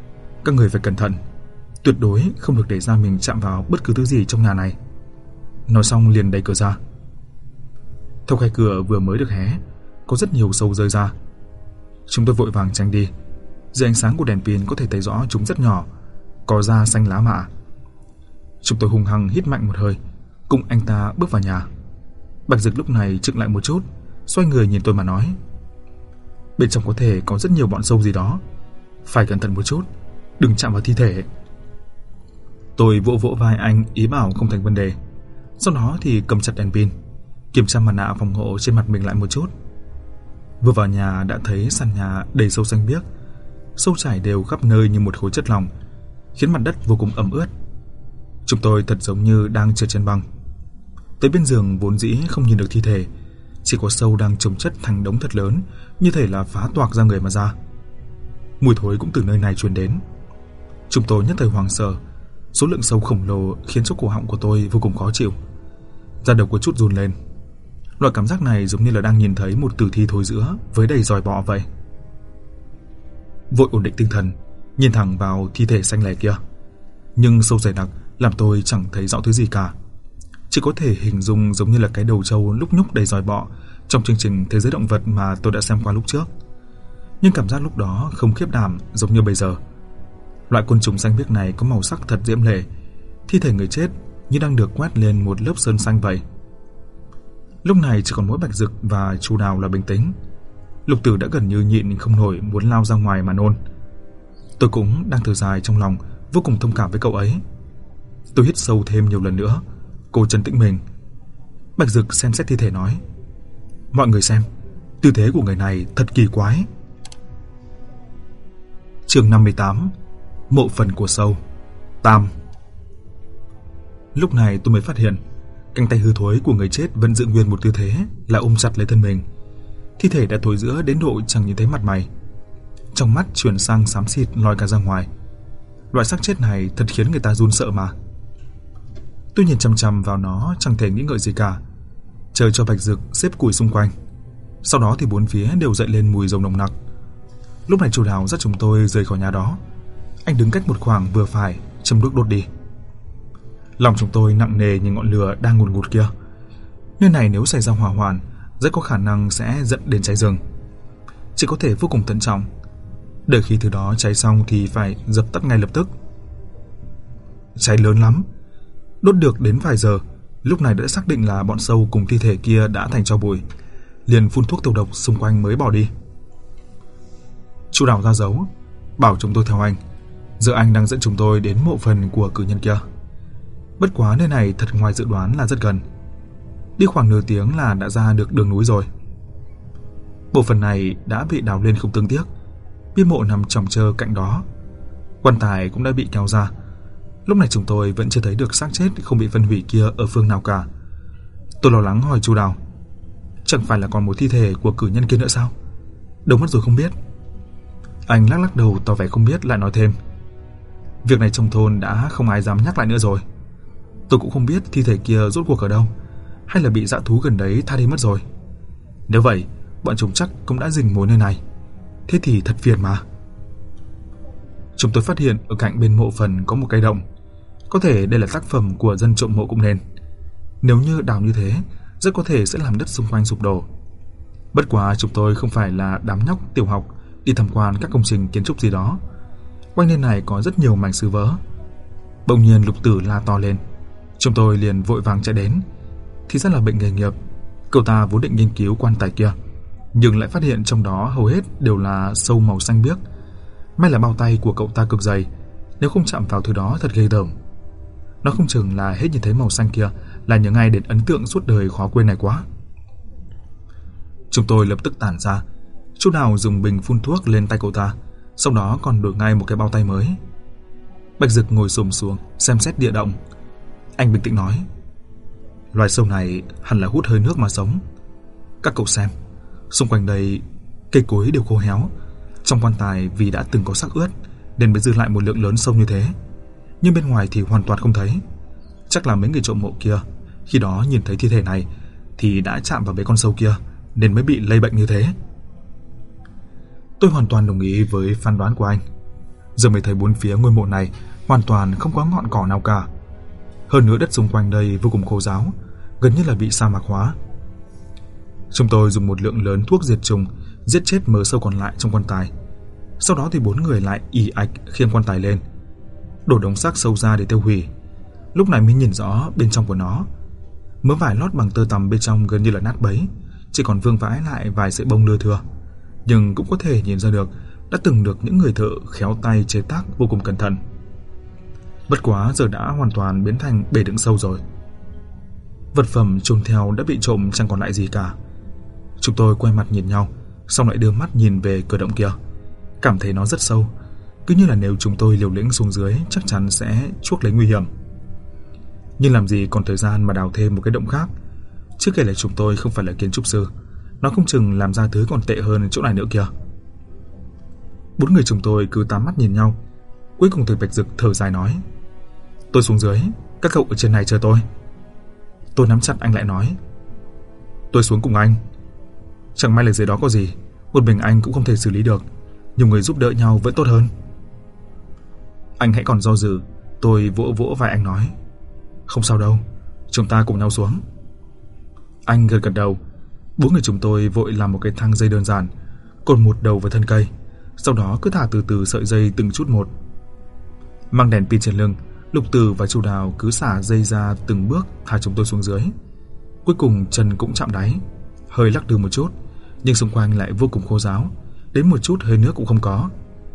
Các người phải cẩn thận, tuyệt đối không được để da mình chạm vào bất cứ thứ gì trong nhà này. Nói xong liền đẩy cửa ra. Theo khe cửa vừa mới được hé, có rất nhiều sâu rơi ra. Chúng tôi vội vàng tránh đi. Dưới ánh sáng của đèn pin có thể thấy rõ chúng rất nhỏ, có da xanh lá mạ. Chúng tôi hung hăng hít mạnh một hơi, cùng anh ta bước vào nhà. Bạch Dực lúc này chững lại một chút, xoay người nhìn tôi mà nói: bên trong có thể có rất nhiều bọn sâu gì đó, phải cẩn thận một chút, đừng chạm vào thi thể. Tôi vỗ vỗ vai anh ý bảo không thành vấn đề. Sau đó thì cầm chặt đèn pin, kiểm tra mặt nạ phòng hộ trên mặt mình lại một chút. Vừa vào nhà đã thấy sàn nhà đầy sâu xanh biếc, sâu chảy đều khắp nơi như một khối chất lỏng, khiến mặt đất vô cùng ẩm ướt. Chúng tôi thật giống như đang trượt trên băng. Tới bên giường vốn dĩ không nhìn được thi thể, chỉ có sâu đang chồng chất thành đống thật lớn, như thể là phá toạc ra người mà ra. Mùi thối cũng từ nơi này truyền đến. Chúng tôi nhất thời hoảng sợ. Số lượng sâu khổng lồ khiến cho cổ họng của tôi vô cùng khó chịu. Da đầu có chút run lên. Loại cảm giác này giống như là đang nhìn thấy một tử thi thối rữa với đầy giòi bọ vậy. Vội ổn định tinh thần, nhìn thẳng vào thi thể xanh lè kia. Nhưng sâu dày đặc làm tôi chẳng thấy rõ thứ gì cả. Chỉ có thể hình dung giống như là cái đầu trâu lúc nhúc đầy giòi bọ trong chương trình Thế giới động vật mà tôi đã xem qua lúc trước. Nhưng cảm giác lúc đó không khiếp đảm giống như bây giờ. Loại côn trùng xanh biếc này có màu sắc thật diễm lệ, thi thể người chết như đang được quét lên một lớp sơn xanh vậy. Lúc này chỉ còn mỗi Bạch Dực và Chu Đào là bình tĩnh. Lục Tử đã gần như nhịn không nổi muốn lao ra ngoài mà nôn. Tôi cũng đang thở dài trong lòng, vô cùng thông cảm với cậu ấy. Tôi hít sâu thêm nhiều lần nữa, cố trấn tĩnh mình. Bạch Dực xem xét thi thể nói: mọi người xem, tư thế của người này thật kỳ quái. Chương 58: Mộ phần của sâu. Tam. Lúc này tôi mới phát hiện cánh tay hư thối của người chết vẫn giữ nguyên một tư thế là ôm chặt lấy thân mình. Thi thể đã thối rữa đến độ chẳng nhìn thấy mặt mày, trong mắt chuyển sang xám xịt lòi cả ra ngoài. Loại xác chết này thật khiến người ta run sợ mà. Tôi nhìn chằm chằm vào nó chẳng thể nghĩ ngợi gì cả, chờ cho Bạch Dực xếp củi xung quanh. Sau đó thì bốn phía đều dậy lên mùi dầu nồng nặc. Lúc này Chu Đào dắt chúng tôi rời khỏi nhà đó. Anh đứng cách một khoảng vừa phải, châm đuốc đốt đi. Lòng chúng tôi nặng nề như ngọn lửa đang ngùn ngụt kia. Nơi này nếu xảy ra hỏa hoạn, rất có khả năng sẽ dẫn đến cháy rừng. Chỉ có thể vô cùng thận trọng. Đợi khi thứ đó cháy xong thì phải dập tắt ngay lập tức. Cháy lớn lắm, đốt được đến vài giờ. Lúc này đã xác định là bọn sâu cùng thi thể kia đã thành tro bụi, liền phun thuốc tiêu độc xung quanh mới bỏ đi. Chu Đào ra dấu, bảo chúng tôi theo anh. Giờ anh đang dẫn chúng tôi đến mộ phần của cử nhân kia. Bất quá nơi này thật ngoài dự đoán là rất gần. Đi khoảng nửa tiếng là đã ra được đường núi rồi. Bộ phận này đã bị đào lên không tương tiếc. Bia mộ nằm chồng chơ cạnh đó. Quan tài cũng đã bị kéo ra. Lúc này chúng tôi vẫn chưa thấy được xác chết không bị phân hủy kia ở phương nào cả. Tôi lo lắng hỏi Chu Đào: chẳng phải là còn một thi thể của cử nhân kia nữa sao? Đâu mất rồi không biết. Anh lắc lắc đầu tỏ vẻ không biết, lại nói thêm: việc này trong thôn đã không ai dám nhắc lại nữa rồi. Tôi cũng không biết thi thể kia rốt cuộc ở đâu, hay là bị dã thú gần đấy tha đi mất rồi. Nếu vậy, bọn chúng chắc cũng đã rình mồi nơi này. Thế thì thật phiền mà. Chúng tôi phát hiện ở cạnh bên mộ phần có một cái động. Có thể đây là tác phẩm của dân trộm mộ cũng nên. Nếu như đào như thế, rất có thể sẽ làm đất xung quanh sụp đổ. Bất quá chúng tôi không phải là đám nhóc tiểu học đi tham quan các công trình kiến trúc gì đó. Quanh nơi này có rất nhiều mảnh sứ vỡ. Bỗng nhiên Lục Tử la to lên. Chúng tôi liền vội vàng chạy đến. Thì ra là bệnh nghề nghiệp. Cậu ta vốn định nghiên cứu quan tài kia, nhưng lại phát hiện trong đó hầu hết đều là sâu màu xanh biếc. May là bao tay của cậu ta cực dày, nếu không chạm vào thứ đó thật ghê tởm. Nó không chừng là hết nhìn thấy màu xanh kia là nhớ ngay đến ấn tượng suốt đời khó quên này quá. Chúng tôi lập tức tản ra. Chu Đào dùng bình phun thuốc lên tay cậu ta, sau đó còn đổi ngay một cái bao tay mới. Bạch Dực ngồi xổm xuống xem xét địa động. Anh bình tĩnh nói: loài sâu này hẳn là hút hơi nước mà sống. Các cậu xem, xung quanh đây cây cối đều khô héo. Trong quan tài vì đã từng có xác ướt nên mới dư lại một lượng lớn sâu như thế, nhưng bên ngoài thì hoàn toàn không thấy. Chắc là mấy người trộm mộ kia khi đó nhìn thấy thi thể này thì đã chạm vào mấy con sâu kia nên mới bị lây bệnh như thế. Tôi hoàn toàn đồng ý với phán đoán của anh. Giờ mới thấy bốn phía ngôi mộ này hoàn toàn không có ngọn cỏ nào cả. Hơn nữa đất xung quanh đây vô cùng khô ráo, gần như là bị sa mạc hóa. Chúng tôi dùng một lượng lớn thuốc diệt trùng giết chết mớ sâu còn lại trong quan tài. Sau đó thì bốn người lại ì ạch khiêng quan tài lên, đổ đống xác sâu ra để tiêu hủy. Lúc này mới nhìn rõ bên trong của nó. Mớ vải lót bằng tơ tằm bên trong gần như là nát bấy, chỉ còn vương vãi lại vài sợi bông lưa thưa. Nhưng cũng có thể nhìn ra được đã từng được những người thợ khéo tay chế tác vô cùng cẩn thận. Bất quá giờ đã hoàn toàn biến thành bể đựng sâu rồi. Vật phẩm chôn theo đã bị trộm chẳng còn lại gì cả. Chúng tôi quay mặt nhìn nhau, xong lại đưa mắt nhìn về cửa động kia. Cảm thấy nó rất sâu, cứ như là nếu chúng tôi liều lĩnh xuống dưới chắc chắn sẽ chuốc lấy nguy hiểm. Nhưng làm gì còn thời gian mà đào thêm một cái động khác. Chưa kể là chúng tôi không phải là kiến trúc sư, nó không chừng làm ra thứ còn tệ hơn chỗ này nữa kìa. Bốn người chúng tôi cứ tám mắt nhìn nhau. Cuối cùng thầy Bạch Dực thở dài nói: "Tôi xuống dưới, các cậu ở trên này chờ tôi." Tôi nắm chặt anh lại nói: "Tôi xuống cùng anh. Chẳng may là dưới đó có gì, một mình anh cũng không thể xử lý được, nhiều người giúp đỡ nhau vẫn tốt hơn." Anh hãy còn do dự. Tôi vỗ vỗ vai anh nói: "Không sao đâu, chúng ta cùng nhau xuống." Anh gật gật đầu. Bốn người chúng tôi vội làm một cái thang dây đơn giản, cột một đầu vào thân cây, sau đó cứ thả từ từ sợi dây từng chút một. Mang đèn pin trên lưng, Lục Tử và Chu Đào cứ xả dây ra từng bước thả chúng tôi xuống dưới. Cuối cùng chân cũng chạm đáy, hơi lắc lư một chút, nhưng xung quanh lại vô cùng khô ráo, đến một chút hơi nước cũng không có.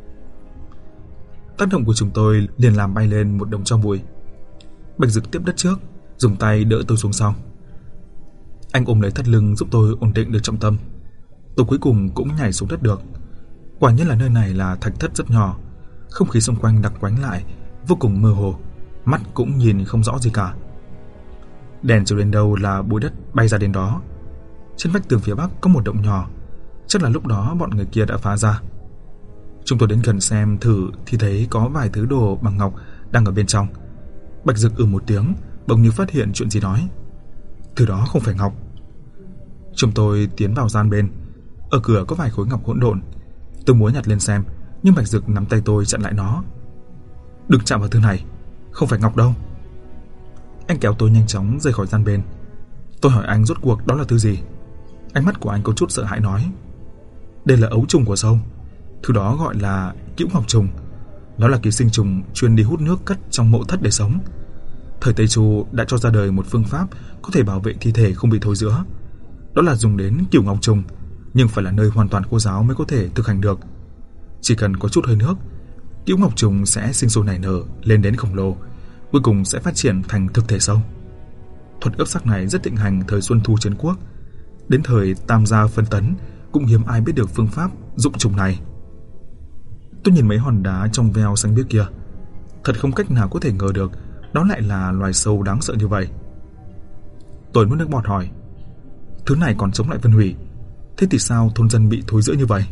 Tác động của chúng tôi liền làm bay lên một đống tro bụi. Bạch Dực tiếp đất trước, dùng tay đỡ tôi xuống sau. Anh ôm lấy thắt lưng giúp tôi ổn định được trọng tâm. Tôi cuối cùng cũng nhảy xuống đất được. Quả nhiên là nơi này là thạch thất rất nhỏ, không khí xung quanh đặc quánh lại, vô cùng mơ hồ, mắt cũng nhìn không rõ gì cả. Đèn chiếu đến đâu là bụi đất bay ra đến đó. Trên vách tường phía bắc có một động nhỏ, chắc là lúc đó bọn người kia đã phá ra. Chúng tôi đến gần xem thử thì thấy có vài thứ đồ bằng ngọc đang ở bên trong. Bạch Dực một tiếng, bỗng như phát hiện chuyện gì nói: "Thứ đó không phải ngọc." Chúng tôi tiến vào gian bên. Ở cửa có vài khối ngọc hỗn độn. Tôi muốn nhặt lên xem, nhưng Bạch Dực nắm tay tôi chặn lại nó. "Đừng chạm vào thứ này, không phải ngọc đâu." Anh kéo tôi nhanh chóng rời khỏi gian bên. Tôi hỏi anh rốt cuộc đó là thứ gì. Ánh mắt của anh có chút sợ hãi nói: "Đây là ấu trùng của sâu. Thứ đó gọi là Cữu Ngọc Trùng. Nó là ký sinh trùng chuyên đi hút nước cất trong mộ thất để sống. Thời Tây Chu đã cho ra đời một phương pháp có thể bảo vệ thi thể không bị thối rữa. Đó là dùng đến Cửu Ngọc Trùng, nhưng phải là nơi hoàn toàn khô ráo mới có thể thực hành được. Chỉ cần có chút hơi nước, Cữu Ngọc Trùng sẽ sinh sôi nảy nở lên đến khổng lồ, cuối cùng sẽ phát triển thành thực thể sâu. Thuật ướp xác này rất thịnh hành thời Xuân Thu Chiến Quốc. Đến thời Tam Gia phân tấn cũng hiếm ai biết được phương pháp dụng trùng này." Tôi nhìn mấy hòn đá trong veo xanh biếc kia, thật không cách nào có thể ngờ được đó lại là loài sâu đáng sợ như vậy. Tôi nuốt nước bọt hỏi: "Thứ này còn chống lại phân hủy, thế thì sao thôn dân bị thối rữa như vậy?"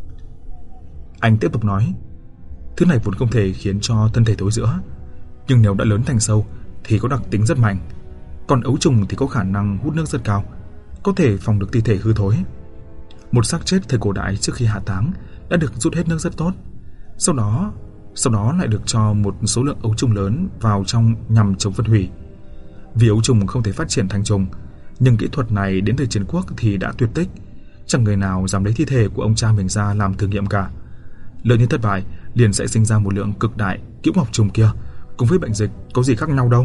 Anh tiếp tục nói: "Thứ này vốn không thể khiến cho thân thể thối rữa, nhưng nếu đã lớn thành sâu thì có đặc tính rất mạnh. Còn ấu trùng thì có khả năng hút nước rất cao, có thể phòng được thi thể hư thối. Một xác chết thời cổ đại trước khi hạ táng đã được rút hết nước rất tốt. Sau đó lại được cho một số lượng ấu trùng lớn vào trong nhằm chống phân hủy. Vì ấu trùng không thể phát triển thành trùng, nhưng kỹ thuật này đến thời Chiến Quốc thì đã tuyệt tích, chẳng người nào dám lấy thi thể của ông cha mình ra làm thử nghiệm cả. Lỡ như thất bại, liền sẽ sinh ra một lượng cực đại Cữu Ngọc Trùng kia, cùng với bệnh dịch có gì khác nhau đâu."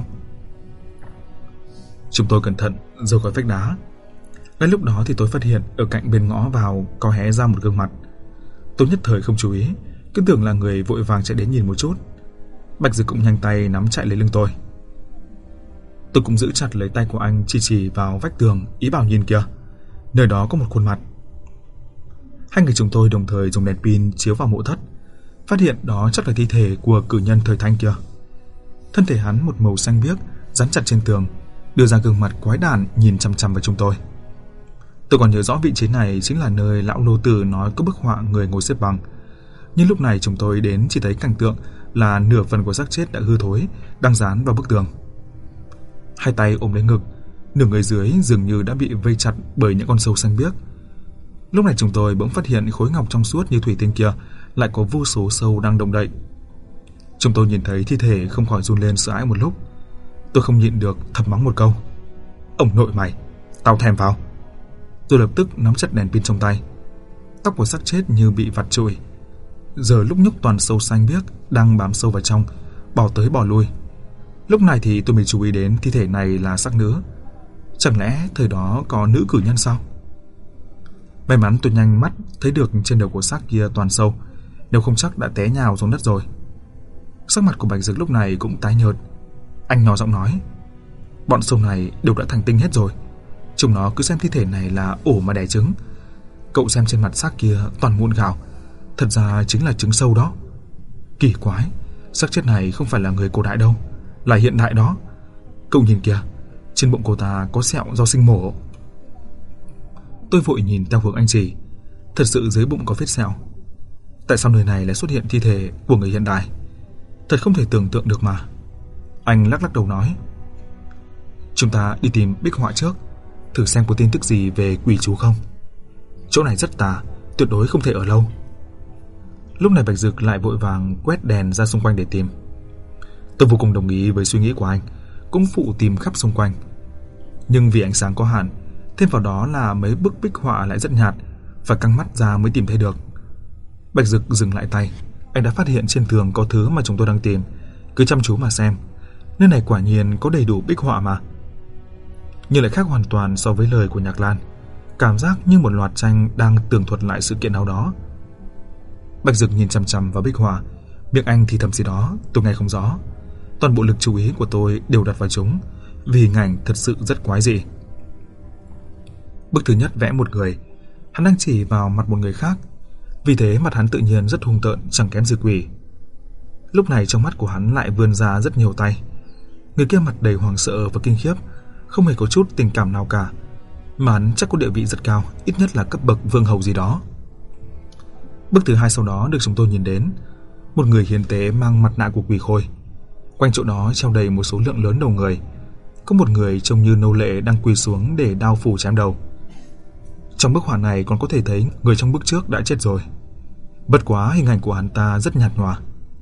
Chúng tôi cẩn thận rời khỏi vách đá. Ngay lúc đó thì tôi phát hiện ở cạnh bên ngõ vào có hé ra một gương mặt. Tôi nhất thời không chú ý, cứ tưởng là người vội vàng chạy đến nhìn một chút. Bạch Dực cũng nhanh tay nắm chạy lấy lưng tôi. Tôi cũng giữ chặt lấy tay của anh, chỉ vào vách tường, ý bảo nhìn kìa, nơi đó có một khuôn mặt. Hai người chúng tôi đồng thời dùng đèn pin chiếu vào mộ thất, phát hiện đó chắc là thi thể của cử nhân thời Thanh kia. Thân thể hắn một màu xanh biếc, dán chặt trên tường, đưa ra gương mặt quái đản nhìn chằm chằm vào chúng tôi. Tôi còn nhớ rõ vị trí này chính là nơi lão Lô Tử nói có bức họa người ngồi xếp bằng. Nhưng lúc này chúng tôi đến chỉ thấy cảnh tượng là nửa phần của xác chết đã hư thối, đang dán vào bức tường. Hai tay ôm lấy ngực, nửa người dưới dường như đã bị vây chặt bởi những con sâu xanh biếc. Lúc này chúng tôi bỗng phát hiện khối ngọc trong suốt như thủy tinh kia lại có vô số sâu đang động đậy. Chúng tôi nhìn thấy thi thể không khỏi run lên sợ hãi một lúc. Tôi không nhịn được thầm mắng một câu: "Ông nội mày, tao thèm vào." Tôi lập tức nắm chặt đèn pin trong tay. Tóc của xác chết như bị vặt trụi, giờ lúc nhúc toàn sâu xanh biếc đang bám sâu vào trong, bò tới bò lui. Lúc này thì tôi mới chú ý đến thi thể này là xác nữ. Chẳng lẽ thời đó có nữ cử nhân sao? May mắn tôi nhanh mắt thấy được trên đầu của xác kia toàn sâu, nếu không chắc đã té nhào xuống đất rồi. Sắc mặt của Bạch Dực lúc này cũng tái nhợt. Anh nhỏ giọng nói: "Bọn sâu này đều đã thành tinh hết rồi. Chúng nó cứ xem thi thể này là ổ mà đẻ trứng. Cậu xem trên mặt xác kia toàn mụn gào, thật ra chính là trứng sâu đó. Kỳ quái, xác chết này không phải là người cổ đại đâu, là hiện đại đó. Cậu nhìn kìa, trên bụng cô ta có sẹo do sinh mổ." Tôi vội nhìn theo hướng anh chỉ. Thật sự dưới bụng có vết sẹo. Tại sao nơi này lại xuất hiện thi thể của người hiện đại? Thật không thể tưởng tượng được mà. Anh lắc lắc đầu nói: "Chúng ta đi tìm bích họa trước, thử xem có tin tức gì về quỷ chú không. Chỗ này rất tà, tuyệt đối không thể ở lâu." Lúc này Bạch Dực lại vội vàng quét đèn ra xung quanh để tìm. Tôi vô cùng đồng ý với suy nghĩ của anh, cũng phụ tìm khắp xung quanh. Nhưng vì ánh sáng có hạn, thêm vào đó là mấy bức bích họa lại rất nhạt, phải căng mắt ra mới tìm thấy được. Bạch Dực dừng lại tay. Anh đã phát hiện trên tường có thứ mà chúng tôi đang tìm. Cứ chăm chú mà xem, nơi này quả nhiên có đầy đủ bích họa mà. Nhưng lại khác hoàn toàn so với lời của Nhạc Lan. Cảm giác như một loạt tranh đang tường thuật lại sự kiện nào đó. Bạch Dực nhìn chằm chằm vào bích họa, miệng anh thì thầm gì đó tôi nghe không rõ. Toàn bộ lực chú ý của tôi đều đặt vào chúng, vì hình ảnh thật sự rất quái dị. Bức thứ nhất vẽ một người, hắn đang chỉ vào mặt một người khác, vì thế mặt hắn tự nhiên rất hung tợn, chẳng kém gì quỷ. Lúc này trong mắt của hắn lại vươn ra rất nhiều tay. Người kia mặt đầy hoảng sợ và kinh khiếp, không hề có chút tình cảm nào cả, mà hắn chắc có địa vị rất cao, ít nhất là cấp bậc vương hầu gì đó. Bức thứ hai sau đó được chúng tôi nhìn đến, một người hiến tế mang mặt nạ của quỷ khôi. Quanh chỗ đó treo đầy một số lượng lớn đầu người. Có một người trông như nô lệ đang quỳ xuống để đao phủ chém đầu. Trong bức họa này còn có thể thấy người trong bức trước đã chết rồi. Bất quá hình ảnh của hắn ta rất nhạt nhòa.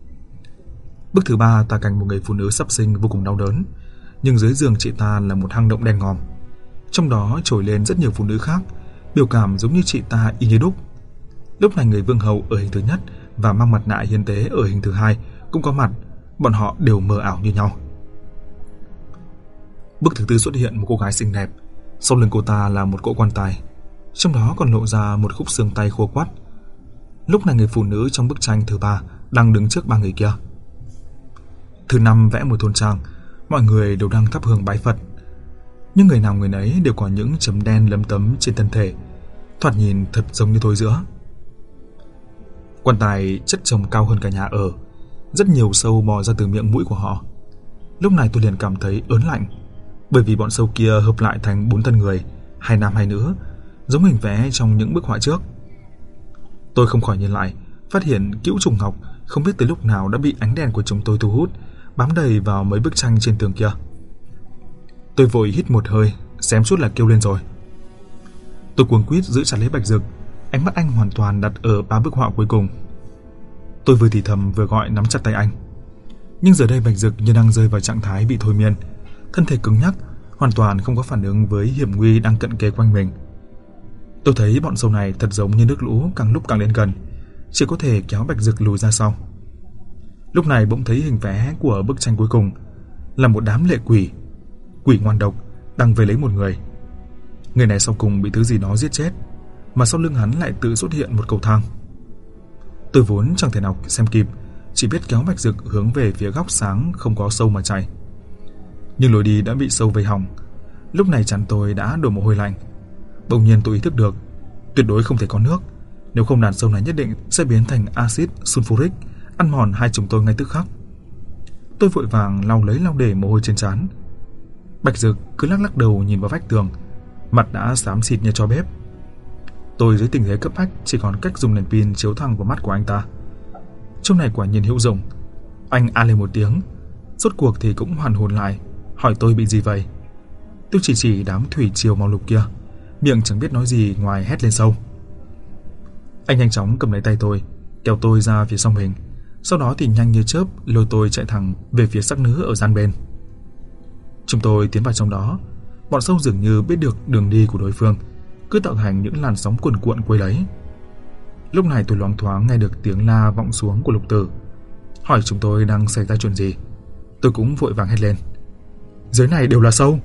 Bức thứ ba tả cảnh một người phụ nữ sắp sinh vô cùng đau đớn, nhưng dưới giường chị ta là một hang động đen ngòm. Trong đó trồi lên rất nhiều phụ nữ khác, biểu cảm giống như chị ta y như đúc. Lúc này người vương hầu ở hình thứ nhất và mang mặt nạ hiến tế ở hình thứ hai cũng có mặt, bọn họ đều mờ ảo như nhau. Bức thứ tư xuất hiện một cô gái xinh đẹp, sau lưng cô ta là một cỗ quan tài, trong đó còn lộ ra một khúc xương tay khô quắt. Lúc này người phụ nữ trong bức tranh thứ ba đang đứng trước ba người kia. Thứ năm vẽ một thôn trang, mọi người đều đang thắp hương bái Phật, nhưng người nào người nấy đều có những chấm đen lấm tấm trên thân thể, thoạt nhìn thật giống như thối rữa. Quan tài chất chồng cao hơn cả nhà ở, rất nhiều sâu bò ra từ miệng mũi của họ. Lúc này tôi liền cảm thấy ớn lạnh, bởi vì bọn sâu kia hợp lại thành 4 thân người, 2 nam 2 nữ, giống hình vẽ trong những bức họa trước. Tôi không khỏi nhìn lại, phát hiện Cữu Trùng Ngọc không biết từ lúc nào đã bị ánh đèn của chúng tôi thu hút, bám đầy vào mấy bức tranh trên tường kia. Tôi vội hít một hơi, xém chút là kêu lên rồi. Tôi cuống quýt giữ chặt lấy Bạch Dực, ánh mắt anh hoàn toàn đặt ở 3 bức họa cuối cùng. Tôi vừa thì thầm vừa gọi nắm chặt tay anh. Nhưng giờ đây Bạch Dực như đang rơi vào trạng thái bị thôi miên, thân thể cứng nhắc, hoàn toàn không có phản ứng với hiểm nguy đang cận kề quanh mình. Tôi thấy bọn sâu này thật giống như nước lũ càng lúc càng lên gần, chỉ có thể kéo Bạch Dực lùi ra sau. Lúc này bỗng thấy hình vẽ của bức tranh cuối cùng là một đám lệ quỷ, quỷ ngoan độc đang vây lấy một người. Người này sau cùng bị thứ gì đó giết chết, mà sau lưng hắn lại tự xuất hiện một cầu thang. Tôi vốn chẳng thể nào xem kịp, chỉ biết kéo Bạch Dực hướng về phía góc sáng không có sâu mà chạy. Nhưng lối đi đã bị sâu vây hỏng. Lúc này trán tôi đã đổ mồ hôi lạnh. Bỗng nhiên tôi ý thức được, tuyệt đối không thể có nước, nếu không đàn sâu này nhất định sẽ biến thành axit sulfuric, ăn mòn hai chúng tôi ngay tức khắc. Tôi vội vàng lau để mồ hôi trên trán. Bạch Dực cứ lắc lắc đầu nhìn vào vách tường, mặt đã xám xịt như tro bếp. Tôi dưới tình thế cấp bách chỉ còn cách dùng đèn pin chiếu thẳng vào mắt của anh ta. Chỗ này quả nhiên hữu dụng. Anh a lên một tiếng, rốt cuộc thì cũng hoàn hồn lại, hỏi tôi bị gì vậy. Tôi chỉ đám thủy triều màu lục kia, miệng chẳng biết nói gì ngoài hét lên sâu. Anh nhanh chóng cầm lấy tay tôi, kéo tôi ra phía sau mình. Sau đó thì nhanh như chớp lôi tôi chạy thẳng về phía xác nữ ở gian bên. Chúng tôi tiến vào trong đó. Bọn sâu dường như biết được đường đi của đối phương, cứ tạo thành những làn sóng cuồn cuộn quấy lấy. Lúc này tôi loáng thoáng nghe được tiếng la vọng xuống của Lục Tử, hỏi chúng tôi đang xảy ra chuyện gì. Tôi cũng vội vàng hét lên: dưới này đều là sâu.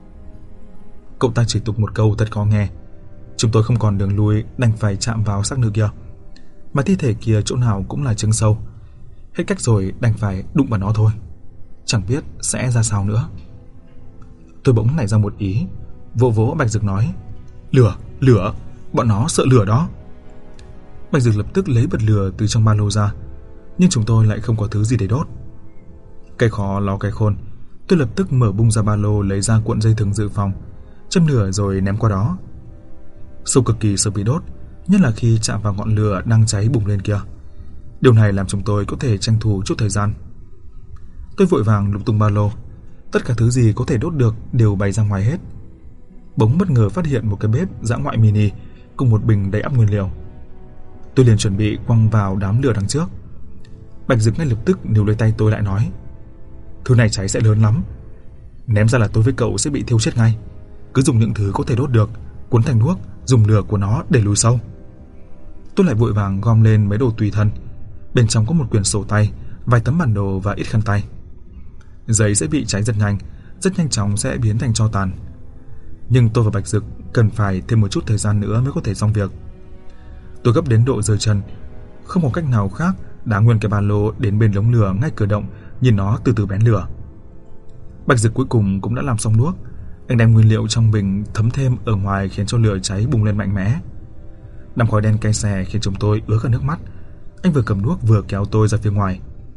Cậu ta chỉ tục một câu thật khó nghe. Chúng tôi không còn đường lui, đành phải chạm vào xác nữ kia. Mà thi thể kia chỗ nào cũng là trứng sâu. Hết cách rồi, đành phải đụng vào nó thôi. Chẳng biết sẽ ra sao nữa. Tôi bỗng nảy ra một ý, vỗ vỗ Bạch Dực nói: lửa, lửa, bọn nó sợ lửa đó. Bạch Dực lập tức lấy bật lửa từ trong ba lô ra, nhưng chúng tôi lại không có thứ gì để đốt. Cái khó ló cái khôn, tôi lập tức mở bung ra ba lô, lấy ra cuộn dây thừng dự phòng, châm lửa rồi ném qua đó. Sâu cực kỳ sợ bị đốt, nhất là khi chạm vào ngọn lửa đang cháy bùng lên kia. Điều này làm chúng tôi có thể tranh thủ chút thời gian. Tôi vội vàng lục tung ba lô, tất cả thứ gì có thể đốt được đều bày ra ngoài hết. Bỗng bất ngờ phát hiện một cái bếp dã ngoại mini cùng một bình đầy ắp nguyên liệu. Tôi liền chuẩn bị quăng vào đám lửa đằng trước. Bạch Dực ngay lập tức níu lấy tay tôi lại nói: thứ này cháy sẽ lớn lắm, ném ra là tôi với cậu sẽ bị thiêu chết ngay. Cứ dùng những thứ có thể đốt được, cuốn thành đuốc, dùng lửa của nó để lùi sâu. Tôi lại vội vàng gom lên mấy đồ tùy thân. Bên trong có một quyển sổ tay, vài tấm bản đồ và ít khăn tay. Giấy sẽ bị cháy rất nhanh chóng sẽ biến thành tro tàn. Nhưng tôi và Bạch Dực cần phải thêm một chút thời gian nữa mới có thể xong việc. Tôi gấp đến độ giơ chân, không có cách nào khác đá nguyên cái ba lô đến bên đống lửa ngay cửa động, nhìn nó từ từ bén lửa. Bạch Dực cuối cùng cũng đã làm xong đuốc. Anh đem nguyên liệu trong bình thấm thêm ở ngoài khiến cho lửa cháy bùng lên mạnh mẽ. Đám khói đen cay xè khiến chúng tôi ứa cả nước mắt. Anh vừa cầm đuốc vừa kéo tôi ra phía ngoài.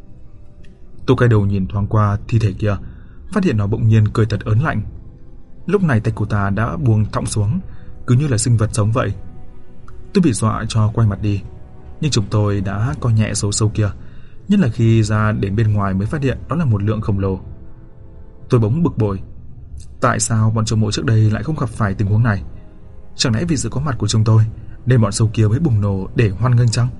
Tôi quay đầu nhìn thoáng qua thi thể kia, phát hiện nó bỗng nhiên cười thật ớn lạnh. Lúc này tay cô ta đã buông thõng xuống, cứ như là sinh vật sống vậy. Tôi bị dọa cho quay mặt đi, nhưng chúng tôi đã coi nhẹ số sâu kia, nhất là khi ra đến bên ngoài mới phát hiện đó là một lượng khổng lồ. Tôi bỗng bực bội. Tại sao bọn trộm mộ trước đây lại không gặp phải tình huống này? Chẳng lẽ vì sự có mặt của chúng tôi nên bọn sâu kia mới bùng nổ để hoan nghênh chăng?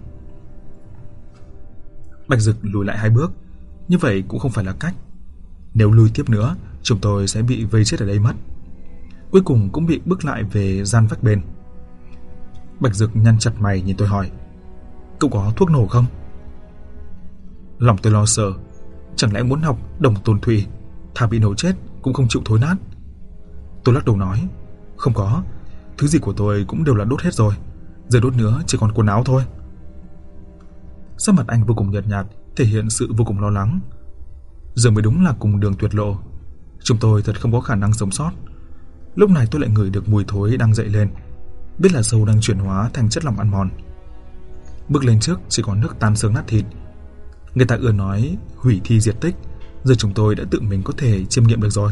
Bạch Dực lùi lại 2 bước. Như vậy cũng không phải là cách. Nếu lùi tiếp nữa, chúng tôi sẽ bị vây chết ở đây mất. Cuối cùng cũng bị bước lại về gian vách bên. Bạch Dực nhăn chặt mày nhìn tôi hỏi: cậu có thuốc nổ không? Lòng tôi lo sợ. Chẳng lẽ muốn học đồng tồn thủy, thà bị nổ chết cũng không chịu thối nát? Tôi lắc đầu nói: không có, thứ gì của tôi cũng đều là đốt hết rồi, giờ đốt nữa chỉ còn quần áo thôi. Sắc mặt anh vô cùng nhợt nhạt, thể hiện sự vô cùng lo lắng. Giờ mới đúng là cùng đường tuyệt lộ. Chúng tôi thật không có khả năng sống sót. Lúc này tôi lại ngửi được mùi thối đang dậy lên, biết là sâu đang chuyển hóa thành chất lỏng ăn mòn. Bước lên trước chỉ còn nước tan xương nát thịt. Người ta ưa nói hủy thi diệt tích, giờ chúng tôi đã tự mình có thể chiêm nghiệm được rồi.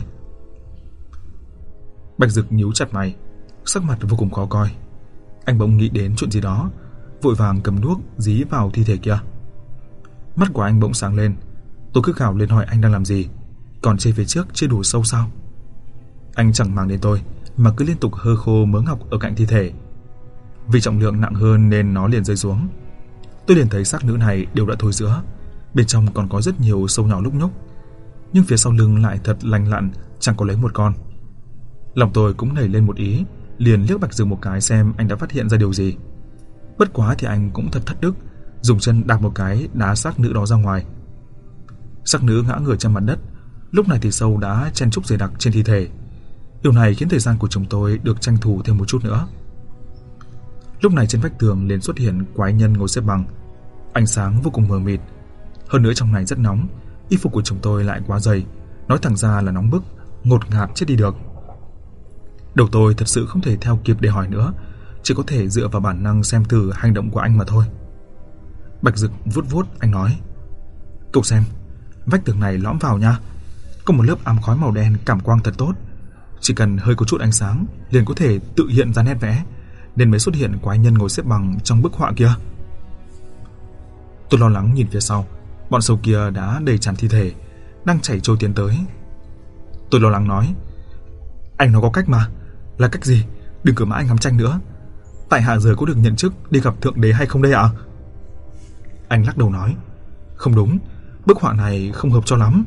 Bạch Dực nhíu chặt mày, sắc mặt vô cùng khó coi. Anh bỗng nghĩ đến chuyện gì đó, vội vàng cầm đuốc dí vào thi thể kia. Mắt của anh bỗng sáng lên. Tôi cứ gào lên hỏi anh đang làm gì, còn chê phía trước chưa đủ sâu sao? Anh chẳng màng đến tôi mà cứ liên tục hơ khô mớ ngọc ở cạnh thi thể. Vì trọng lượng nặng hơn nên nó liền rơi xuống. Tôi liền thấy xác nữ này đều đã thối rữa, bên trong còn có rất nhiều sâu nhỏ lúc nhúc, nhưng phía sau lưng lại thật lành lặn, chẳng có lấy một con. Lòng tôi cũng nảy lên một ý, liền liếc Bạch Dực một cái xem anh đã phát hiện ra điều gì. Bất quá thì anh cũng thật thất đức, dùng chân đạp một cái đá xác nữ đó ra ngoài. Xác nữ ngã ngửa trên mặt đất. Lúc này thì sâu đã chen chúc dày đặc trên thi thể. Điều này khiến thời gian của chúng tôi được tranh thủ thêm một chút nữa. Lúc này trên vách tường liền xuất hiện quái nhân ngồi xếp bằng, ánh sáng vô cùng mờ mịt. Hơn nữa trong này rất nóng, y phục của chúng tôi lại quá dày, nói thẳng ra là nóng bức, ngột ngạt chết đi được. Đầu tôi thật sự không thể theo kịp để hỏi nữa, chỉ có thể dựa vào bản năng xem thử hành động của anh mà thôi. Bạch Dực vuốt vuốt, anh nói: cậu xem, vách tường này lõm vào nha, có một lớp ám khói màu đen cảm quang thật tốt, chỉ cần hơi có chút ánh sáng liền có thể tự hiện ra nét vẽ, nên mới xuất hiện quái nhân ngồi xếp bằng trong bức họa kia. Tôi lo lắng nhìn phía sau, bọn sâu kia đã đầy tràn thi thể, đang chảy trôi tiến tới. Tôi lo lắng nói: anh nó có cách mà. Là cách gì? Đừng cứ mãi ngắm tranh nữa. Tại hạ giờ có được nhận chức đi gặp thượng đế hay không đây ạ? Anh lắc đầu nói, không đúng, bức họa này không hợp cho lắm.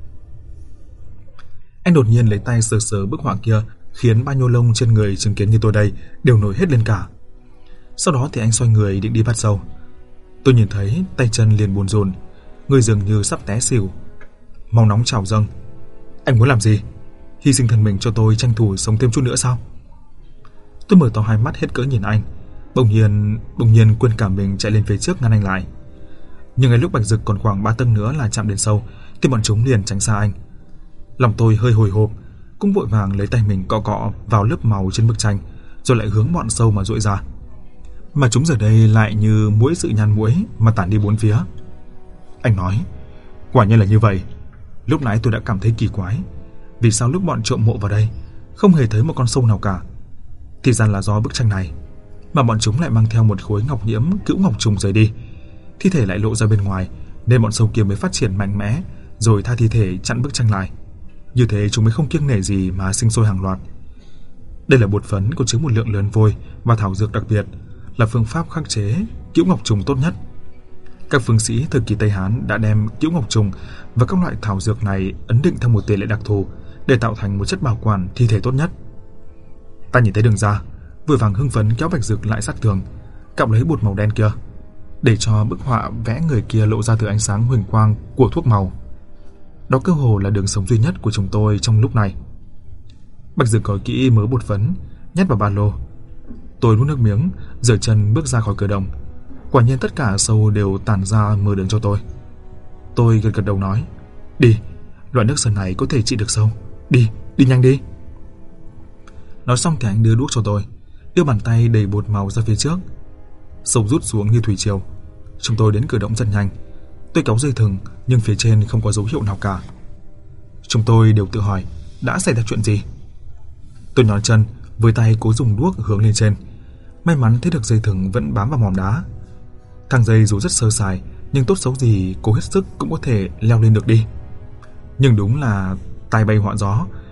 Anh đột nhiên lấy tay sờ sờ bức họa kia, khiến bao nhiêu lông trên người chứng kiến như tôi đây đều nổi hết lên cả. Sau đó thì anh xoay người định đi bắt sâu. Tôi nhìn thấy tay chân liền buồn rùn, người dường như sắp té xỉu. Máu nóng trào dâng. Anh muốn làm gì? Hy sinh thân mình cho tôi tranh thủ sống thêm chút nữa sao? Tôi mở to hai mắt hết cỡ nhìn anh. Bỗng nhiên quên cả mình chạy lên phía trước ngăn anh lại. Nhưng ngay lúc Bạch Dực còn khoảng 3 tấc nữa là chạm đến sâu thì bọn chúng liền tránh xa anh. Lòng tôi hơi hồi hộp, cũng vội vàng lấy tay mình cọ cọ vào lớp màu trên bức tranh, rồi lại hướng bọn sâu mà duỗi ra. Mà chúng giờ đây lại như muỗi sự nhăn muỗi mà tản đi bốn phía. Anh nói, quả nhiên là như vậy. Lúc nãy tôi đã cảm thấy kỳ quái, vì sao lúc bọn trộm mộ vào đây không hề thấy một con sâu nào cả. Thì ra là do bức tranh này, mà bọn chúng lại mang theo một khối ngọc nhiễm cữu ngọc trùng rời đi. Thi thể lại lộ ra bên ngoài, nên bọn sâu kia mới phát triển mạnh mẽ, rồi tha thi thể chặn bức tranh lại. Như thế chúng mới không kiêng nể gì mà sinh sôi hàng loạt. Đây là bột phấn có chứa một lượng lớn vôi và thảo dược đặc biệt, là phương pháp khắc chế cữu ngọc trùng tốt nhất. Các phương sĩ thời kỳ Tây Hán đã đem cữu ngọc trùng và các loại thảo dược này ấn định theo một tỷ lệ đặc thù để tạo thành một chất bảo quản thi thể tốt nhất. Ta nhìn thấy đường ra, vừa vàng hưng phấn kéo Bạch Dực lại sát tường, cạo lấy bột màu đen kia, để cho bức họa vẽ người kia lộ ra từ ánh sáng huỳnh quang của thuốc màu. Đó cơ hồ là đường sống duy nhất của chúng tôi trong lúc này. Bạch Dực gói kỹ mớ bột phấn, nhét vào ba lô. Tôi nuốt nước miếng, giở chân bước ra khỏi cửa đồng. Quả nhiên tất cả sâu đều tản ra mở đường cho tôi. Tôi gật đầu nói, đi, loại nước sơn này có thể trị được sâu. Đi nhanh đi. Nói xong thì anh đưa đuốc cho tôi, đưa bàn tay đầy bột màu ra phía trước. Sâu rút xuống như thủy triều. Chúng tôi đến cửa động rất nhanh. Tôi kéo dây thừng, nhưng phía trên không có dấu hiệu nào cả. Chúng tôi đều tự hỏi, đã xảy ra chuyện gì? Tôi nhón chân, với tay cố dùng đuốc hướng lên trên. May mắn thấy được dây thừng vẫn bám vào mỏm đá. Thang dây dù rất sơ sài, nhưng tốt xấu gì cố hết sức cũng có thể leo lên được đi. Nhưng đúng là tai bay họa gió,